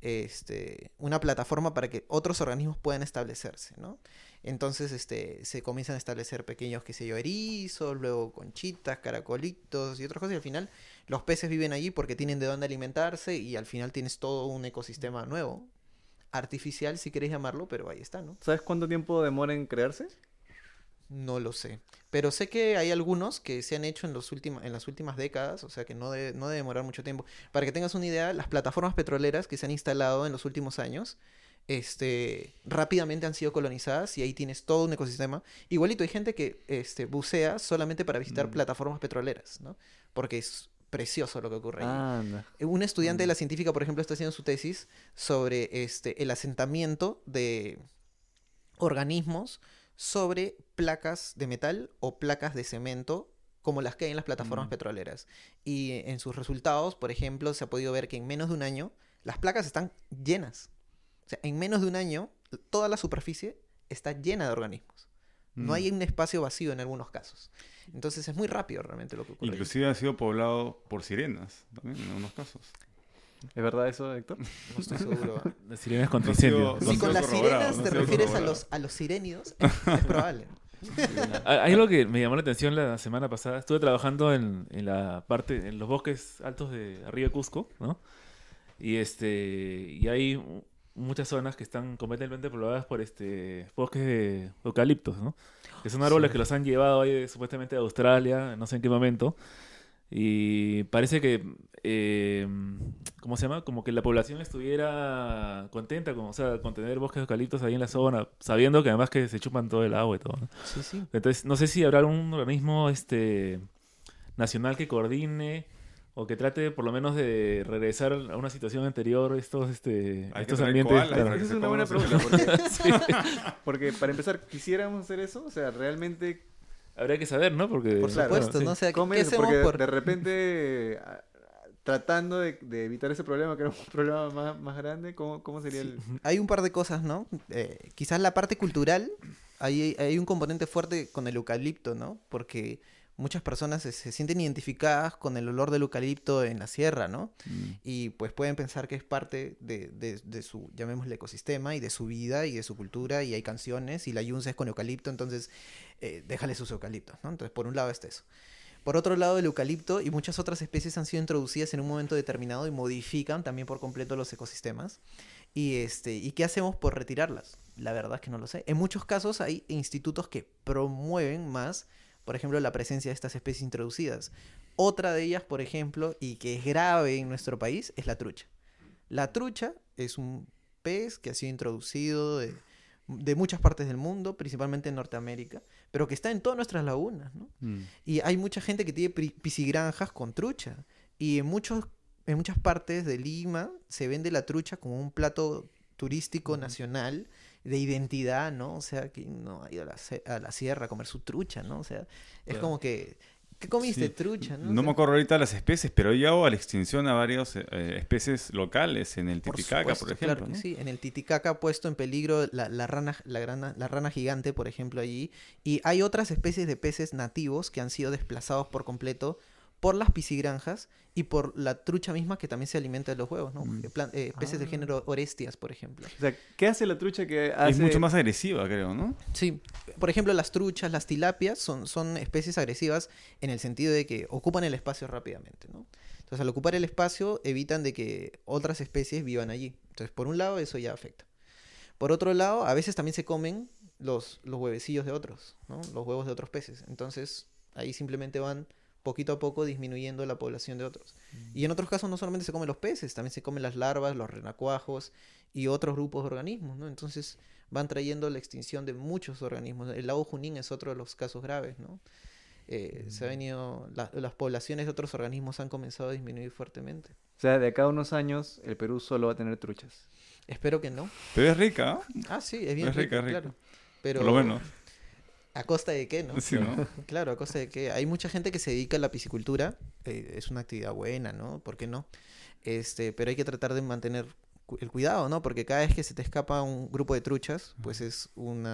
Speaker 4: una plataforma para que otros organismos puedan establecerse, ¿no? Entonces se comienzan a establecer pequeños, qué sé yo, erizos, luego conchitas, caracolitos y otras cosas, y al final los peces viven allí porque tienen de dónde alimentarse y al final tienes todo un ecosistema nuevo, artificial si queréis llamarlo, pero ahí está, ¿no?
Speaker 1: ¿Sabes cuánto tiempo demora en crearse?
Speaker 4: No lo sé. Pero sé que hay algunos que se han hecho en las últimas décadas, o sea que no debe demorar mucho tiempo. Para que tengas una idea, las plataformas petroleras que se han instalado en los últimos años rápidamente han sido colonizadas y ahí tienes todo un ecosistema. Igualito, hay gente que bucea solamente para visitar plataformas petroleras, ¿no? Porque es precioso lo que ocurre ahí.
Speaker 1: Anda.
Speaker 4: Un estudiante de la científica, por ejemplo, está haciendo su tesis sobre el asentamiento de organismos sobre placas de metal o placas de cemento como las que hay en las plataformas petroleras. Y en sus resultados, por ejemplo, se ha podido ver que en menos de un año las placas están llenas. O sea, en menos de un año toda la superficie está llena de organismos. No hay un espacio vacío en algunos casos. Entonces es muy rápido realmente lo que ocurre.
Speaker 2: Inclusive ha sido poblado por sirenas, también en algunos casos.
Speaker 1: ¿Es verdad eso, Héctor?
Speaker 4: No estoy seguro.
Speaker 3: Las sirenas contra
Speaker 2: No ha sido-
Speaker 3: incendios.
Speaker 2: no
Speaker 4: Si
Speaker 2: ha
Speaker 4: con
Speaker 2: sido
Speaker 4: las
Speaker 2: corroborado,
Speaker 4: sirenas
Speaker 2: no
Speaker 4: te
Speaker 2: ha sido
Speaker 4: refieres
Speaker 2: corroborado.
Speaker 4: a los sirénidos, es probable.
Speaker 3: Hay algo que me llamó la atención la semana pasada. Estuve trabajando en la parte, en los bosques altos de arriba de Cusco, ¿no? Y hay muchas zonas que están completamente pobladas por bosques de eucaliptos, ¿no? Que son árboles que los han llevado ahí supuestamente de Australia, no sé en qué momento. Y parece que, ¿cómo se llama? Como que la población estuviera contenta con tener bosques de eucaliptos ahí en la zona, sabiendo que además que se chupan todo el agua y todo, ¿no?
Speaker 4: Sí, sí.
Speaker 3: Entonces, no sé si habrá un organismo nacional que coordine o que trate por lo menos de regresar a una situación anterior estos
Speaker 2: que
Speaker 3: estos
Speaker 2: traer
Speaker 3: ambientes.
Speaker 2: koalas,
Speaker 3: Claro.
Speaker 1: Esa es una
Speaker 2: ¿Cómo
Speaker 1: buena
Speaker 2: no se
Speaker 1: pregunta,
Speaker 2: le-
Speaker 1: porque para empezar, ¿quisiéramos hacer eso? O sea, realmente...
Speaker 3: Habría que saber, ¿no? Porque
Speaker 4: Por supuesto,
Speaker 3: sí.
Speaker 4: ¿no? O sea,
Speaker 1: ¿Cómo
Speaker 4: ¿qué
Speaker 1: es?
Speaker 4: hacemos
Speaker 1: Porque
Speaker 4: por...?
Speaker 1: de repente, tratando de evitar ese problema, que era un problema más grande, ¿cómo sería el...?
Speaker 4: Hay un par de cosas, ¿no? Quizás la parte cultural, hay un componente fuerte con el eucalipto, ¿no? Porque muchas personas se sienten identificadas con el olor del eucalipto en la sierra, ¿no? Y pues pueden pensar que es parte de su, llamémosle, ecosistema y de su vida y de su cultura, y hay canciones y la yunza es con eucalipto, entonces déjale sus eucaliptos, ¿no? Entonces por un lado está eso. Por otro lado, el eucalipto y muchas otras especies han sido introducidas en un momento determinado y modifican también por completo los ecosistemas. ¿Y qué hacemos por retirarlas? La verdad es que no lo sé. En muchos casos hay institutos que promueven más, por ejemplo, la presencia de estas especies introducidas. Otra de ellas, por ejemplo, y que es grave en nuestro país, es la trucha. La trucha es un pez que ha sido introducido de muchas partes del mundo, principalmente en Norteamérica, pero que está en todas nuestras lagunas, ¿no? Y hay mucha gente que tiene piscigranjas con trucha. Y en muchas partes de Lima se vende la trucha como un plato turístico nacional de identidad, ¿no? O sea, que no ha ido a la sierra a comer su trucha, ¿no? O sea, es
Speaker 3: Claro.
Speaker 4: como que... ¿Qué comiste?
Speaker 2: Sí.
Speaker 4: Trucha, ¿no?
Speaker 2: No
Speaker 4: O
Speaker 2: me
Speaker 4: sea,
Speaker 2: acuerdo ahorita las especies, pero he llegado a la extinción a varias especies locales en el
Speaker 4: por
Speaker 2: Titicaca,
Speaker 4: supuesto,
Speaker 2: por ejemplo.
Speaker 4: claro que
Speaker 2: ¿no?
Speaker 4: sí. En el Titicaca ha puesto en peligro la rana gigante, por ejemplo, allí. Y hay otras especies de peces nativos que han sido desplazados por completo por las piscigranjas y por la trucha misma que también se alimenta de los huevos, ¿no? Peces del género Orestias, por ejemplo.
Speaker 1: O sea, ¿qué hace la trucha que hace...?
Speaker 2: Es mucho más agresiva, creo, ¿no?
Speaker 4: Sí, por ejemplo, las truchas, las tilapias son especies agresivas en el sentido de que ocupan el espacio rápidamente, ¿no? Entonces, al ocupar el espacio, evitan de que otras especies vivan allí. Entonces, por un lado, eso ya afecta. Por otro lado, a veces también se comen los huevecillos de otros, ¿no? Los huevos de otros peces. Entonces, ahí simplemente van poquito a poco disminuyendo la población de otros. Y en otros casos no solamente se comen los peces, también se comen las larvas, los renacuajos y otros grupos de organismos, ¿no? Entonces van trayendo la extinción de muchos organismos. El lago Junín es otro de los casos graves, ¿no? Se ha venido, las poblaciones de otros organismos han comenzado a disminuir fuertemente.
Speaker 1: O sea, de acá a unos años, el Perú solo va a tener truchas.
Speaker 4: Espero que no.
Speaker 2: Pero es rica, ¿eh?
Speaker 4: Ah, sí, es bien
Speaker 2: Es rica,
Speaker 4: rico,
Speaker 2: rica.
Speaker 4: claro. Pero
Speaker 2: Por lo menos.
Speaker 4: ¿a costa de qué, no?
Speaker 2: Sí, ¿no?
Speaker 4: Claro, a costa de que hay mucha gente que se dedica a la piscicultura, es una actividad buena, ¿no? ¿Por qué no? Pero hay que tratar de mantener el cuidado, ¿no? Porque cada vez que se te escapa un grupo de truchas, pues es un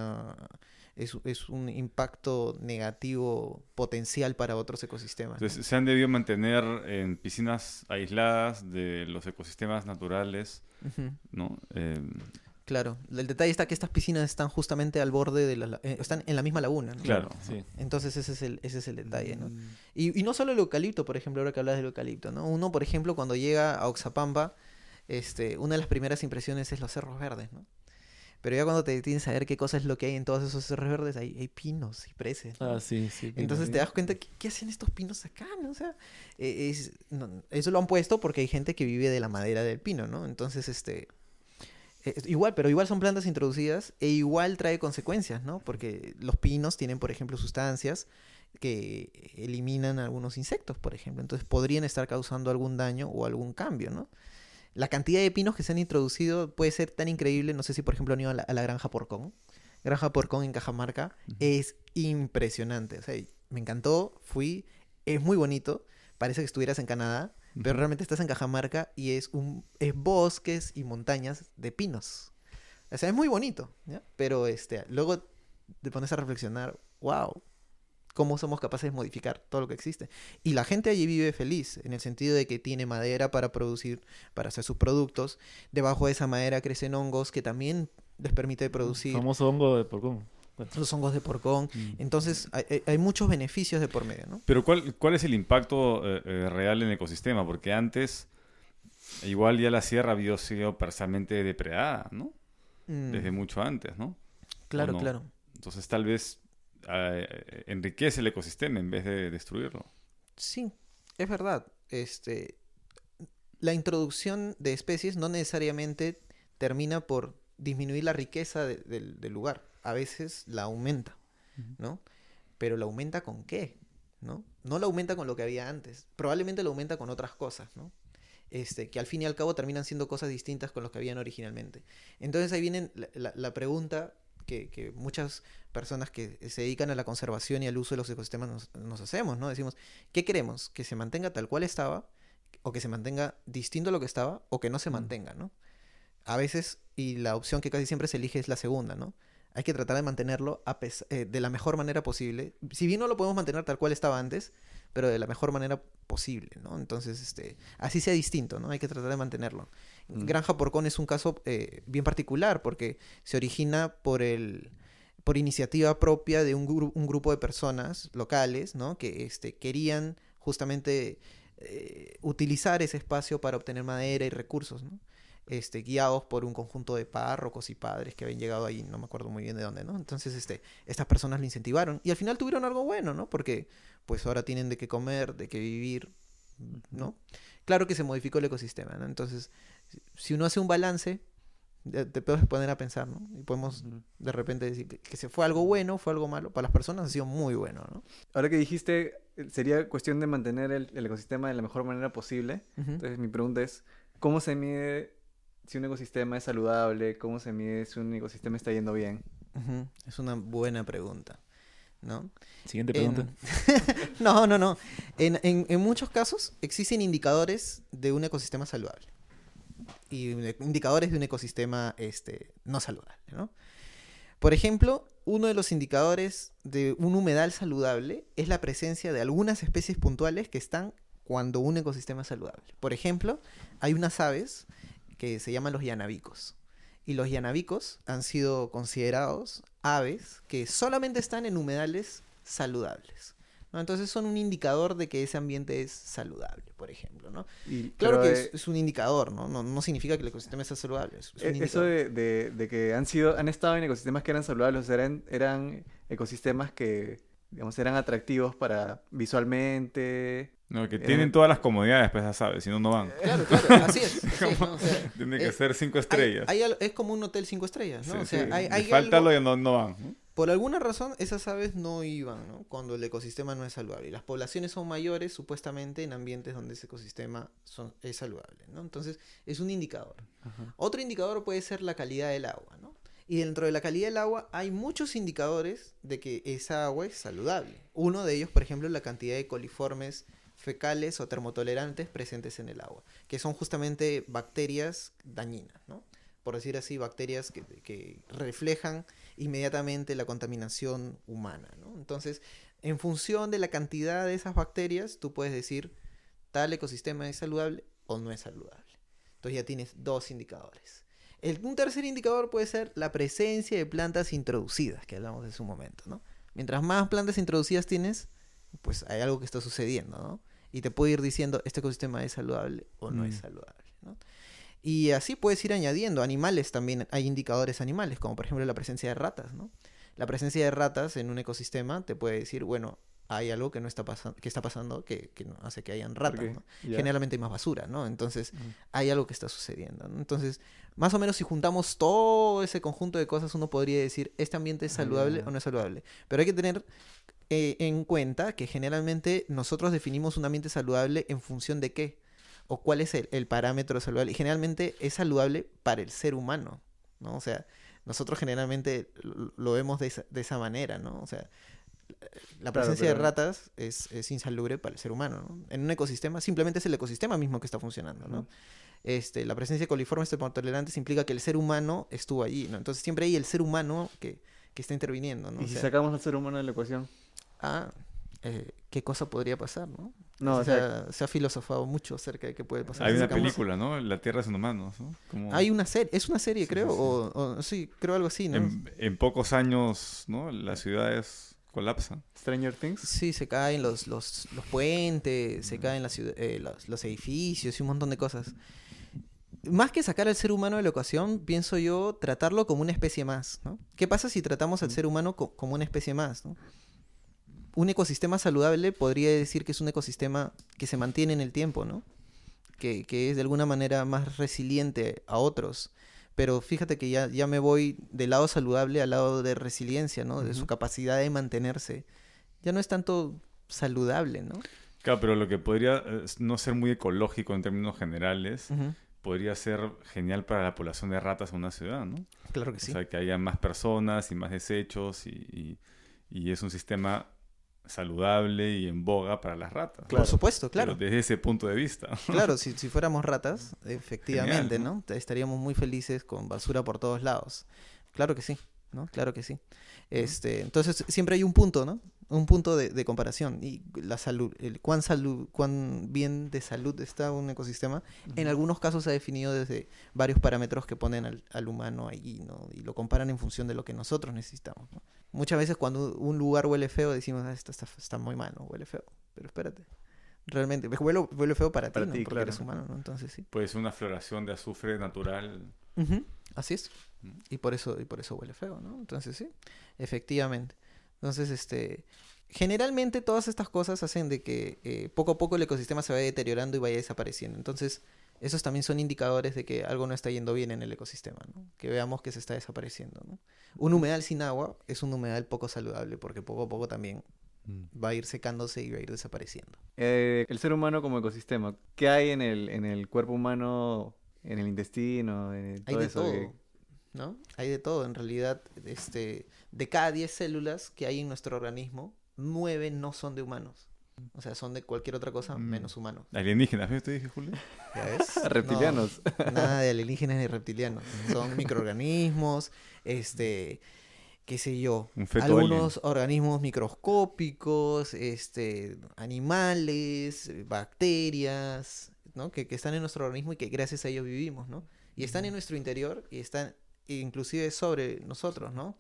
Speaker 4: impacto negativo potencial para otros ecosistemas, ¿no?
Speaker 2: Entonces, se han debido mantener en piscinas aisladas de los ecosistemas naturales,
Speaker 4: Ujú.
Speaker 2: ¿no?
Speaker 4: Claro, el detalle está que estas piscinas están justamente al borde están en la misma laguna, ¿no?
Speaker 2: Claro.
Speaker 3: Sí.
Speaker 4: Entonces ese es el detalle, ¿no? Y no solo el eucalipto, por ejemplo, ahora que hablas del eucalipto, ¿no? Uno, por ejemplo, cuando llega a Oxapampa, una de las primeras impresiones es los cerros verdes, ¿no? Pero ya cuando te detienes a ver qué cosa es lo que hay en todos esos cerros verdes, hay pinos, cipreses, ¿no?
Speaker 3: Ah, sí, sí.
Speaker 4: Entonces te das cuenta, ¿qué hacen estos pinos acá, no? O sea, eso lo han puesto porque hay gente que vive de la madera del pino, ¿no? Entonces, Pero igual son plantas introducidas e igual trae consecuencias, ¿no? Porque los pinos tienen, por ejemplo, sustancias que eliminan algunos insectos, por ejemplo. Entonces podrían estar causando algún daño o algún cambio, ¿no? La cantidad de pinos que se han introducido puede ser tan increíble. No sé si, por ejemplo, han ido a la Granja Porcón. Granja Porcón en Cajamarca es impresionante. O sea, me encantó, fui, es muy bonito. Parece que estuvieras en Canadá, pero realmente estás en Cajamarca y es bosques y montañas de pinos. O sea, es muy bonito, ¿ya? Pero luego te pones a reflexionar, wow, cómo somos capaces de modificar todo lo que existe. Y la gente allí vive feliz, en el sentido de que tiene madera para producir, para hacer sus productos. Debajo de esa madera crecen hongos que también les permite producir.
Speaker 3: El famoso hongo de porcón. Bueno.
Speaker 4: Los hongos de porcón. Entonces, hay muchos beneficios de por medio, ¿no?
Speaker 2: Pero ¿cuál es el impacto real en el ecosistema? Porque antes, igual ya la sierra había sido parcialmente depredada, ¿no? Desde mucho antes, ¿no?
Speaker 4: Claro, claro.
Speaker 2: Entonces, tal vez enriquece el ecosistema en vez de destruirlo.
Speaker 4: Sí, es verdad. La introducción de especies no necesariamente termina por disminuir la riqueza del lugar. A veces la aumenta, ¿no? Pero ¿la aumenta con qué? ¿No? No la aumenta con lo que había antes. Probablemente la aumenta con otras cosas, ¿no? Que al fin y al cabo terminan siendo cosas distintas con los que habían originalmente. Entonces ahí viene la pregunta que muchas personas que se dedican a la conservación y al uso de los ecosistemas nos hacemos, ¿no? Decimos, ¿qué queremos? ¿Que se mantenga tal cual estaba? ¿O que se mantenga distinto a lo que estaba? ¿O que no se mantenga, ¿no? A veces, y la opción que casi siempre se elige es la segunda, ¿no? Hay que tratar de mantenerlo de la mejor manera posible. Si bien no lo podemos mantener tal cual estaba antes, pero de la mejor manera posible, ¿no? Entonces, así sea distinto, ¿no? Hay que tratar de mantenerlo. Granja Porcón es un caso bien particular porque se origina por iniciativa propia de un grupo de personas locales, ¿no? Que querían justamente utilizar ese espacio para obtener madera y recursos, ¿no? Guiados por un conjunto de párrocos y padres que habían llegado ahí, no me acuerdo muy bien de dónde, ¿no? Entonces, estas personas lo incentivaron y al final tuvieron algo bueno, ¿no? Porque, pues, ahora tienen de qué comer, de qué vivir, ¿no? Claro que se modificó el ecosistema, ¿no? Entonces, si uno hace un balance, te puedes poner a pensar, ¿no? Y podemos, de repente, decir que se fue algo bueno, fue algo malo. Para las personas ha sido muy bueno, ¿no?
Speaker 1: Ahora que dijiste, sería cuestión de mantener el ecosistema de la mejor manera posible. Entonces, mi pregunta es, ¿cómo se mide si un ecosistema es saludable? ¿Cómo se mide si un ecosistema está yendo bien?
Speaker 4: Es una buena pregunta, ¿no?
Speaker 3: Siguiente pregunta.
Speaker 4: No. En muchos casos existen indicadores de un ecosistema saludable y indicadores de un ecosistema no saludable, ¿no? Por ejemplo, uno de los indicadores de un humedal saludable es la presencia de algunas especies puntuales que están cuando un ecosistema es saludable. Por ejemplo, hay unas aves que se llaman los llanabicos. Y los llanabicos han sido considerados aves que solamente están en humedales saludables, ¿no? Entonces son un indicador de que ese ambiente es saludable, por ejemplo, ¿no? Claro que es un indicador, ¿no? No significa que el ecosistema sea saludable. Es un
Speaker 1: eso de que han estado en ecosistemas que eran saludables, eran ecosistemas que, digamos, eran atractivos para visualmente.
Speaker 2: No, que tienen todas las comodidades, pues ya sabes, si no, no van.
Speaker 4: Claro, así es. ¿No? O sea,
Speaker 2: tiene que ser 5 estrellas.
Speaker 4: Es como un hotel 5 estrellas, ¿no?
Speaker 2: Sí,
Speaker 4: o sea, hay
Speaker 2: falta
Speaker 4: algo...
Speaker 2: lo y no van, ¿no?
Speaker 4: Por alguna razón, esas aves no iban, ¿no? Cuando el ecosistema no es saludable. Y las poblaciones son mayores, supuestamente, en ambientes donde ese ecosistema es saludable, ¿no? Entonces, es un indicador. Ajá. Otro indicador puede ser la calidad del agua, ¿no? Y dentro de la calidad del agua hay muchos indicadores de que esa agua es saludable. Uno de ellos, por ejemplo, es la cantidad de coliformes fecales o termotolerantes presentes en el agua, que son justamente bacterias dañinas, ¿no? Por decir así, bacterias que reflejan inmediatamente la contaminación humana, ¿no? Entonces, en función de la cantidad de esas bacterias, tú puedes decir tal ecosistema es saludable o no es saludable. Entonces ya tienes 2 indicadores. Un tercer indicador puede ser la presencia de plantas introducidas, que hablamos hace un momento, ¿no? Mientras más plantas introducidas tienes, pues hay algo que está sucediendo, ¿no? Y te puede ir diciendo, este ecosistema es saludable o no es saludable, ¿no? Y así puedes ir añadiendo. Animales también, hay indicadores animales, como por ejemplo la presencia de ratas, ¿no? La presencia de ratas en un ecosistema te puede decir, bueno, hay algo que no está pasando, que está pasando que no hace que hayan ratas,
Speaker 1: qué?
Speaker 4: ¿no?
Speaker 1: Ya.
Speaker 4: Generalmente hay más basura, ¿no? Entonces
Speaker 1: Ujú.
Speaker 4: hay algo que está sucediendo, ¿no? Entonces, más o menos si juntamos todo ese conjunto de cosas, uno podría decir, ¿este ambiente es saludable
Speaker 1: ya.
Speaker 4: o no es saludable? Pero hay que tener en cuenta que generalmente nosotros definimos un ambiente saludable en función de qué, o cuál es el parámetro saludable. Y generalmente es saludable para el ser humano, ¿no? O sea, nosotros generalmente lo vemos de esa manera, ¿no? O sea, la
Speaker 1: Claro,
Speaker 4: presencia de
Speaker 1: pero-
Speaker 4: ratas es insalubre para el ser humano, ¿no? En un ecosistema, simplemente es el ecosistema mismo que está funcionando, ¿no?
Speaker 1: Ujú.
Speaker 4: La presencia de coliformes termotolerantes implica que el ser humano estuvo allí, ¿no? Entonces siempre hay el ser humano que está interviniendo, ¿no?
Speaker 1: ¿Y
Speaker 4: O
Speaker 1: si
Speaker 4: sea,
Speaker 1: sacamos al ser humano de la ecuación?
Speaker 4: ¿qué cosa podría pasar, no?
Speaker 1: No, o sea,
Speaker 4: Se ha filosofado mucho acerca de qué puede pasar.
Speaker 2: Hay
Speaker 4: si
Speaker 2: una
Speaker 4: sacamos-
Speaker 2: película, ¿no? La Tierra sin humanos, ¿no? Como
Speaker 4: Hay una serie, es una serie,
Speaker 2: Sí,
Speaker 4: creo,
Speaker 2: sí, sí.
Speaker 4: sí, creo algo así, ¿no?
Speaker 2: en pocos años, ¿no? Las ciudades colapsan.
Speaker 1: Stranger Things.
Speaker 4: Sí, se caen los puentes, se caen los edificios y un montón de cosas. Más que sacar al ser humano de la ecuación, pienso yo tratarlo como una especie más, ¿no? ¿Qué pasa si tratamos al ser humano como una especie más, ¿no? Un ecosistema saludable podría decir que es un ecosistema que se mantiene en el tiempo, ¿no? Que es de alguna manera más resiliente a otros. Pero fíjate que ya me voy del lado saludable al lado de resiliencia, ¿no? De su
Speaker 1: Ujú.
Speaker 4: capacidad de mantenerse. Ya no es tanto saludable, ¿no?
Speaker 2: Claro, pero lo que podría no ser muy ecológico en términos generales,
Speaker 4: Ujú.
Speaker 2: podría ser genial para la población de ratas en una ciudad, ¿no?
Speaker 4: Claro que
Speaker 2: O
Speaker 4: sí.
Speaker 2: sea, que haya más personas y más desechos y es un sistema saludable y en boga para las ratas.
Speaker 1: Claro.
Speaker 4: Por supuesto, claro.
Speaker 2: Pero desde ese punto de vista.
Speaker 4: Claro, si fuéramos ratas, efectivamente,
Speaker 2: Genial,
Speaker 4: ¿no? Estaríamos muy felices con basura por todos lados. Claro que sí, ¿no? Claro que sí. Entonces, siempre hay un punto, ¿no? Un punto de comparación. Y la salud, cuán bien de salud está un ecosistema, en algunos casos se ha definido desde varios parámetros que ponen al humano allí, ¿no? Y lo comparan en función de lo que nosotros necesitamos, ¿no? Muchas veces cuando un lugar huele feo decimos, esto está muy mal, ¿no? Huele feo. Pero espérate. Realmente, huele feo para ti,
Speaker 1: Para
Speaker 4: ¿no?
Speaker 1: ti,
Speaker 4: Porque
Speaker 1: claro.
Speaker 4: eres humano, ¿no? Entonces sí.
Speaker 2: Pues una floración de azufre natural.
Speaker 4: Ujú, así es.
Speaker 2: Mm.
Speaker 4: Y por eso huele feo, ¿no? Entonces sí, efectivamente. Entonces, generalmente todas estas cosas hacen de que poco a poco el ecosistema se vaya deteriorando y vaya desapareciendo. Entonces, esos también son indicadores de que algo no está yendo bien en el ecosistema, ¿no? Que veamos que se está desapareciendo, ¿no? Un humedal sin agua es un humedal poco saludable porque poco a poco también va a ir secándose y va a ir desapareciendo.
Speaker 1: El ser humano como ecosistema. ¿Qué hay en el cuerpo humano, en el intestino, en
Speaker 4: Hay
Speaker 1: todo
Speaker 4: de
Speaker 1: eso?
Speaker 4: todo, ¿no? Hay de todo. En realidad, de cada 10 células que hay en nuestro organismo, 9 no son de humanos. O sea, son de cualquier otra cosa menos humanos.
Speaker 2: Alienígenas, ¿ves? Te dije, Julio.
Speaker 4: ¿Ya ves?
Speaker 1: Reptilianos.
Speaker 4: No, nada de alienígenas ni reptilianos. Son microorganismos, qué sé yo,
Speaker 2: Un feto
Speaker 4: algunos organismos microscópicos, animales, bacterias, ¿no? Que están en nuestro organismo y que gracias a ellos vivimos, ¿no? Y están en nuestro interior y están inclusive sobre nosotros, ¿no?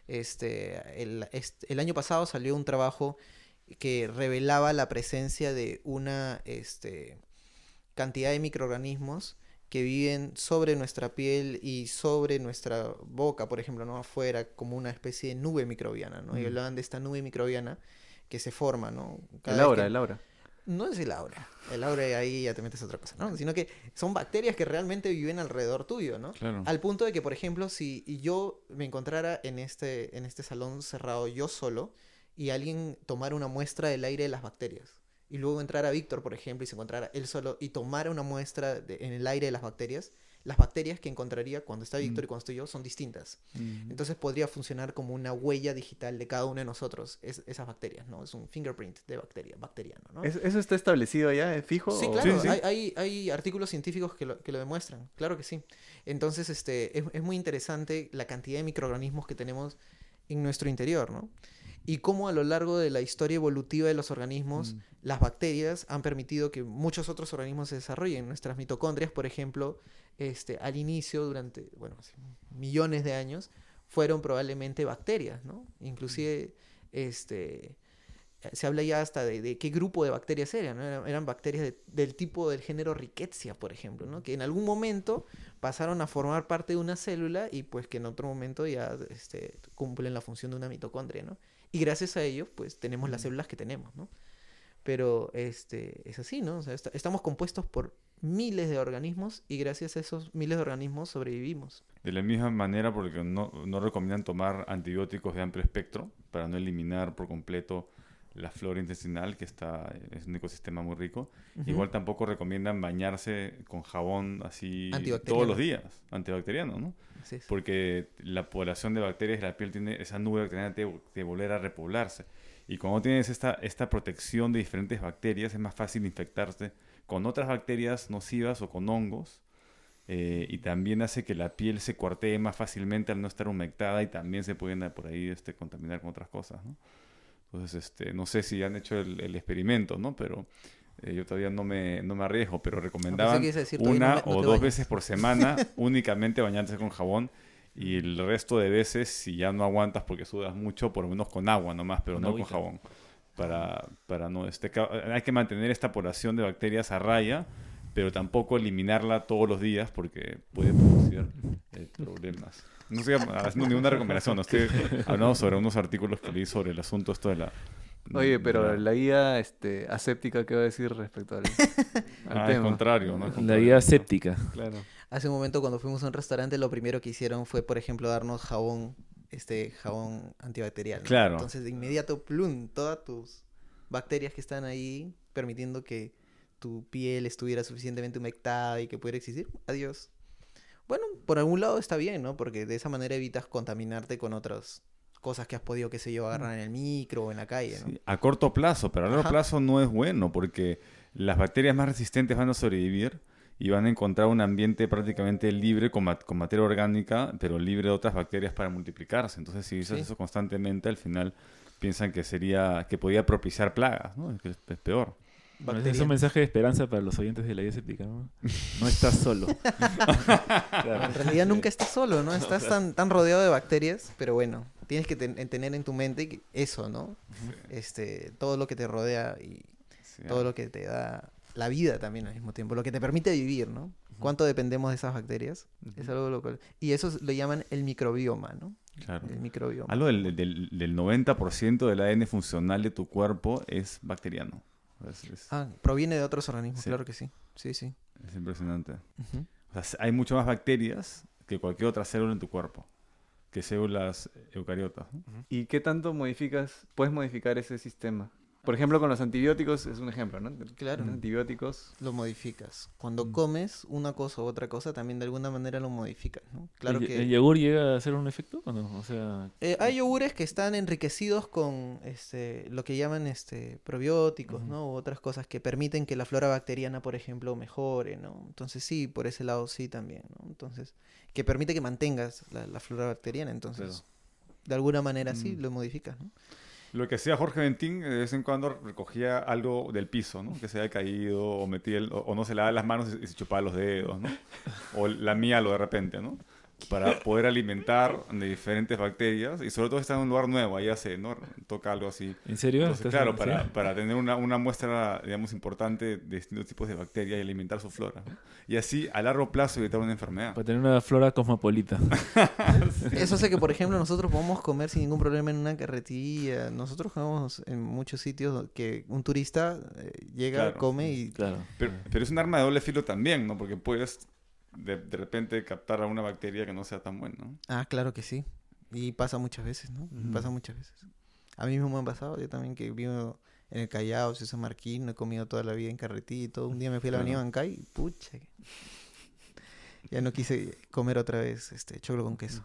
Speaker 4: El año pasado salió un trabajo que revelaba la presencia de una cantidad de microorganismos que viven sobre nuestra piel y sobre nuestra boca, por ejemplo, ¿no? Afuera, como una especie de nube microbiana, ¿no? Y hablaban de esta nube microbiana que se forma, ¿no? Cada vez que-
Speaker 1: El aura.
Speaker 4: No es el aura. El aura ahí ya te metes a otra cosa, ¿no? Sino que son bacterias que realmente viven alrededor tuyo, ¿no?
Speaker 2: Claro.
Speaker 4: Al punto de que, por ejemplo, si yo me encontrara en este salón cerrado yo solo y alguien tomara una muestra del aire de las bacterias y luego entrara Víctor, por ejemplo, y se encontrara él solo y tomara una muestra en el aire de las bacterias que encontraría cuando está Víctor y cuando estoy yo son distintas. Entonces podría funcionar como una huella digital de cada uno de nosotros, esas bacterias, ¿no? Es un fingerprint de bacteriano, ¿no?
Speaker 1: ¿Eso está establecido ya? ¿Es fijo?
Speaker 4: Sí,
Speaker 1: o-
Speaker 4: claro,
Speaker 2: Sí, sí.
Speaker 4: hay artículos científicos que lo demuestran, claro que sí. Entonces, es muy interesante la cantidad de microorganismos que tenemos en nuestro interior, ¿no? Y cómo a lo largo de la historia evolutiva de los organismos, las bacterias han permitido que muchos otros organismos se desarrollen. Nuestras mitocondrias, por ejemplo, al inicio, durante, bueno, hace millones de años, fueron probablemente bacterias, ¿no? Inclusive, se habla ya hasta de qué grupo de bacterias eran, ¿no? Eran bacterias del tipo del género Rickettsia, por ejemplo, ¿no? Que en algún momento pasaron a formar parte de una célula y pues que en otro momento ya cumplen la función de una mitocondria, ¿no? Y gracias a ello, pues tenemos las células que tenemos, ¿no? Pero es así, ¿no? O sea, estamos compuestos por miles de organismos y gracias a esos miles de organismos sobrevivimos.
Speaker 2: De la misma manera, porque no recomiendan tomar antibióticos de amplio espectro para no eliminar por completo la flora intestinal, que es un ecosistema muy rico.
Speaker 4: Ujú.
Speaker 2: Igual tampoco recomiendan bañarse con jabón así
Speaker 4: Antibacteriano.
Speaker 2: todos los días, antibacteriano, ¿no?
Speaker 4: Así es.
Speaker 2: Porque la población de bacterias de la piel tiene esa nube bacteriana de volver a repoblarse. Y cuando tienes esta protección de diferentes bacterias, es más fácil infectarse con otras bacterias nocivas o con hongos. Y también hace que la piel se cuartee más fácilmente al no estar humectada y también se pueden por ahí contaminar con otras cosas, ¿no? Entonces, no sé si han hecho el experimento, ¿no? Pero yo todavía no me arriesgo, pero recomendaban
Speaker 4: que ibas a decir, todavía
Speaker 2: una
Speaker 4: no te
Speaker 2: o dos
Speaker 4: bañas.
Speaker 2: veces por semana únicamente bañarse con jabón y el resto de veces, si ya no aguantas porque sudas mucho, por lo menos con agua nomás, pero
Speaker 3: Con
Speaker 2: no
Speaker 3: agüita.
Speaker 2: con jabón. Para no... hay que mantener esta población de bacterias a raya, pero tampoco eliminarla todos los días porque puede producir problemas. No estoy haciendo ninguna recomendación, no estoy hablando sobre unos artículos que leí sobre el asunto esto de la...
Speaker 1: Oye, pero
Speaker 2: de
Speaker 1: la guía aséptica, ¿qué va a decir respecto al
Speaker 2: al
Speaker 1: tema?
Speaker 2: contrario, ¿no? Al
Speaker 3: La
Speaker 2: contrario.
Speaker 3: guía séptica.
Speaker 1: Claro.
Speaker 4: Hace un momento cuando fuimos a un restaurante, lo primero que hicieron fue, por ejemplo, darnos jabón antibacterial, ¿no?
Speaker 2: Claro.
Speaker 4: Entonces, de inmediato, plum, todas tus bacterias que están ahí, permitiendo que tu piel estuviera suficientemente humectada y que pudiera existir, adiós. Bueno, por algún lado está bien, ¿no? Porque de esa manera evitas contaminarte con otras cosas que has podido, qué sé yo, agarrar en el micro o en la calle, ¿no?
Speaker 2: Sí, a corto plazo, pero a largo
Speaker 4: Ajá.
Speaker 2: plazo no es bueno porque las bacterias más resistentes van a sobrevivir y van a encontrar un ambiente prácticamente libre con materia orgánica, pero libre de otras bacterias para multiplicarse. Entonces, si dices
Speaker 4: Sí.
Speaker 2: eso constantemente, al final piensan que podía propiciar plagas, ¿no? Es peor.
Speaker 3: Bueno, ese es un mensaje de esperanza para los oyentes de la guía séptica, ¿no? No estás solo. Claro.
Speaker 4: En realidad nunca estás solo, ¿no? Estás tan rodeado de bacterias, pero bueno, tienes que tener en tu mente eso, ¿no? Todo lo que te rodea y
Speaker 2: Sí,
Speaker 4: todo lo que te da la vida también al mismo tiempo, lo que te permite vivir, ¿no? ¿Cuánto dependemos de esas bacterias? Es algo lo cual... Y eso lo llaman el microbioma, ¿no?
Speaker 2: claro.
Speaker 4: El microbioma.
Speaker 2: Algo del 90% del ADN funcional de tu cuerpo es bacteriano.
Speaker 4: Proviene de otros organismos,
Speaker 2: Sí.
Speaker 4: claro que sí. Sí, sí.
Speaker 2: Es impresionante.
Speaker 4: Ujú.
Speaker 2: O sea, hay mucho más bacterias que cualquier otra célula en tu cuerpo, que células eucariotas, ¿no?
Speaker 1: ¿Y qué tanto puedes modificar ese sistema? Por ejemplo, con los antibióticos es un ejemplo, ¿no?
Speaker 4: Claro.
Speaker 1: Los antibióticos.
Speaker 4: Lo modificas. Cuando comes una cosa u otra cosa, también de alguna manera lo modificas, ¿no? Claro
Speaker 3: ¿El
Speaker 4: que...
Speaker 3: yogur llega a hacer un efecto o no? O sea,
Speaker 4: hay yogures que están enriquecidos con lo que llaman probióticos,
Speaker 3: Ujú.
Speaker 4: ¿no? U otras cosas que permiten que la flora bacteriana, por ejemplo, mejore, ¿no? Entonces sí, por ese lado sí también, ¿no? Entonces, que permite que mantengas la flora bacteriana, entonces, de alguna manera sí lo modificas, ¿no?
Speaker 2: Lo que hacía Jorge Ventín, de vez en cuando recogía algo del piso, ¿no? Que se haya caído, o metía o no se lavaba las manos y se chupaba los dedos, ¿no? O lamíalo de repente, ¿no? Para poder alimentar de diferentes bacterias y sobre todo está en un lugar nuevo, ahí ¿no? Toca algo así.
Speaker 3: ¿en serio?
Speaker 2: Entonces,
Speaker 3: ¿Estás
Speaker 2: claro,
Speaker 3: en- sí?
Speaker 2: para tener una muestra, digamos, importante de distintos tipos de bacterias y alimentar su flora, ¿no? Y así, a largo plazo, evitar una enfermedad.
Speaker 3: Para tener una flora cosmopolita.
Speaker 4: Eso hace que, por ejemplo, nosotros podamos comer sin ningún problema en una carretilla. Nosotros comemos en muchos sitios que un turista llega,
Speaker 2: Claro.
Speaker 4: come y...
Speaker 3: Claro.
Speaker 2: Pero es un arma de doble filo también, ¿no? Porque puedes de repente captar a una bacteria que no sea tan buena, ¿no?
Speaker 4: Ah, claro que sí. Y pasa muchas veces, ¿no?
Speaker 1: Ujú.
Speaker 4: Pasa muchas veces. A mí mismo me ha pasado. Yo también que vivo en el Callao, soy San Martín, no he comido toda la vida en carretilla y todo. Un día me fui a la avenida
Speaker 2: Claro.
Speaker 4: Bancay y pucha. Ya no quise comer otra vez choclo con queso.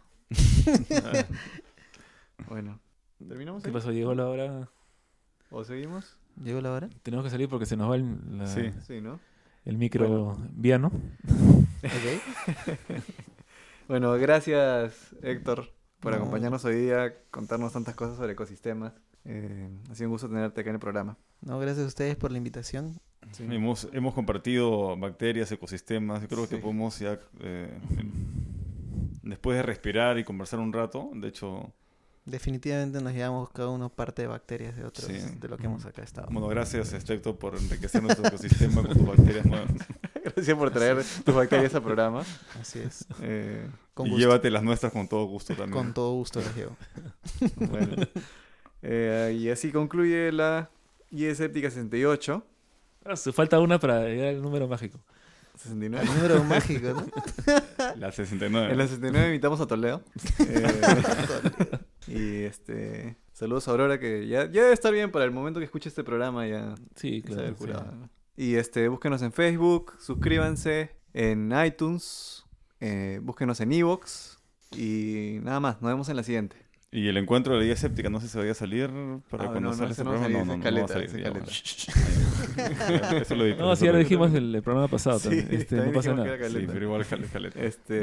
Speaker 1: Bueno, ¿terminamos
Speaker 3: ¿Qué
Speaker 1: ahí?
Speaker 3: pasó? ¿Llegó la hora?
Speaker 1: ¿O seguimos?
Speaker 4: ¿Llegó la hora?
Speaker 3: Tenemos que salir porque se nos va
Speaker 2: Sí.
Speaker 1: Sí, ¿no?
Speaker 3: el micro viano.
Speaker 4: Ok.
Speaker 1: Bueno, gracias Héctor por
Speaker 4: No.
Speaker 1: acompañarnos hoy día, contarnos tantas cosas sobre ecosistemas. Ha sido un gusto tenerte acá en el programa.
Speaker 4: No, gracias a ustedes por la invitación.
Speaker 1: Sí.
Speaker 2: Hemos compartido bacterias, ecosistemas, y creo que
Speaker 1: Sí.
Speaker 2: podemos ya, después de respirar y conversar un rato, de hecho,
Speaker 4: Definitivamente nos llevamos cada uno parte de bacterias de otros,
Speaker 2: Sí.
Speaker 4: de lo que hemos acá estado.
Speaker 2: bueno, gracias Héctor por enriquecer nuestro ecosistema con tus bacterias nuevas.
Speaker 1: Gracias por traer tus bacterias al programa.
Speaker 4: Así es.
Speaker 1: Eh,
Speaker 4: Con
Speaker 2: Y
Speaker 4: gusto.
Speaker 2: llévate las nuestras con todo gusto también.
Speaker 4: Con todo gusto las llevo.
Speaker 1: bueno, Y así concluye la Guía Escéptica 68.
Speaker 3: Se falta una para llegar al número mágico.
Speaker 1: 69.
Speaker 4: El número mágico, ¿no?
Speaker 2: La 69.
Speaker 1: En la 69 invitamos a Toledo. Y saludos a Aurora, que ya debe estar bien para el momento que escuche este programa. Ya
Speaker 3: Sí,
Speaker 1: se debe
Speaker 3: claro.
Speaker 1: haber
Speaker 3: Sí.
Speaker 1: curado, ¿no? Y búsquenos en Facebook, suscríbanse en iTunes, búsquenos en Evox. Y nada más, nos vemos en la siguiente.
Speaker 2: Y el encuentro de la guía escéptica, no sé si vaya a salir para
Speaker 1: Ah,
Speaker 2: cuando
Speaker 1: no,
Speaker 2: sale
Speaker 1: ese
Speaker 2: este
Speaker 1: no va a
Speaker 2: programa.
Speaker 1: salir,
Speaker 2: No,
Speaker 1: esa
Speaker 2: no va a
Speaker 1: escaleta,
Speaker 2: salir.
Speaker 1: esa
Speaker 2: Ya, bueno. Eso lo edito,
Speaker 3: No,
Speaker 2: eso
Speaker 3: sí, ya lo
Speaker 2: edito.
Speaker 3: dijimos el programa pasado.
Speaker 1: Sí,
Speaker 3: también.
Speaker 1: también
Speaker 3: No pasa
Speaker 1: dijimos que
Speaker 3: nada.
Speaker 1: era
Speaker 2: Sí,
Speaker 1: caleta.
Speaker 2: pero igual caleta.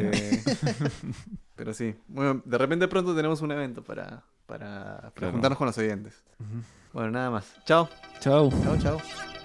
Speaker 1: Pero sí, bueno, de repente pronto tenemos un evento para
Speaker 2: Claro.
Speaker 1: juntarnos con los oyentes.
Speaker 3: Ujú.
Speaker 1: Bueno, nada más. Chao.
Speaker 3: Chao.
Speaker 4: Chao, chao.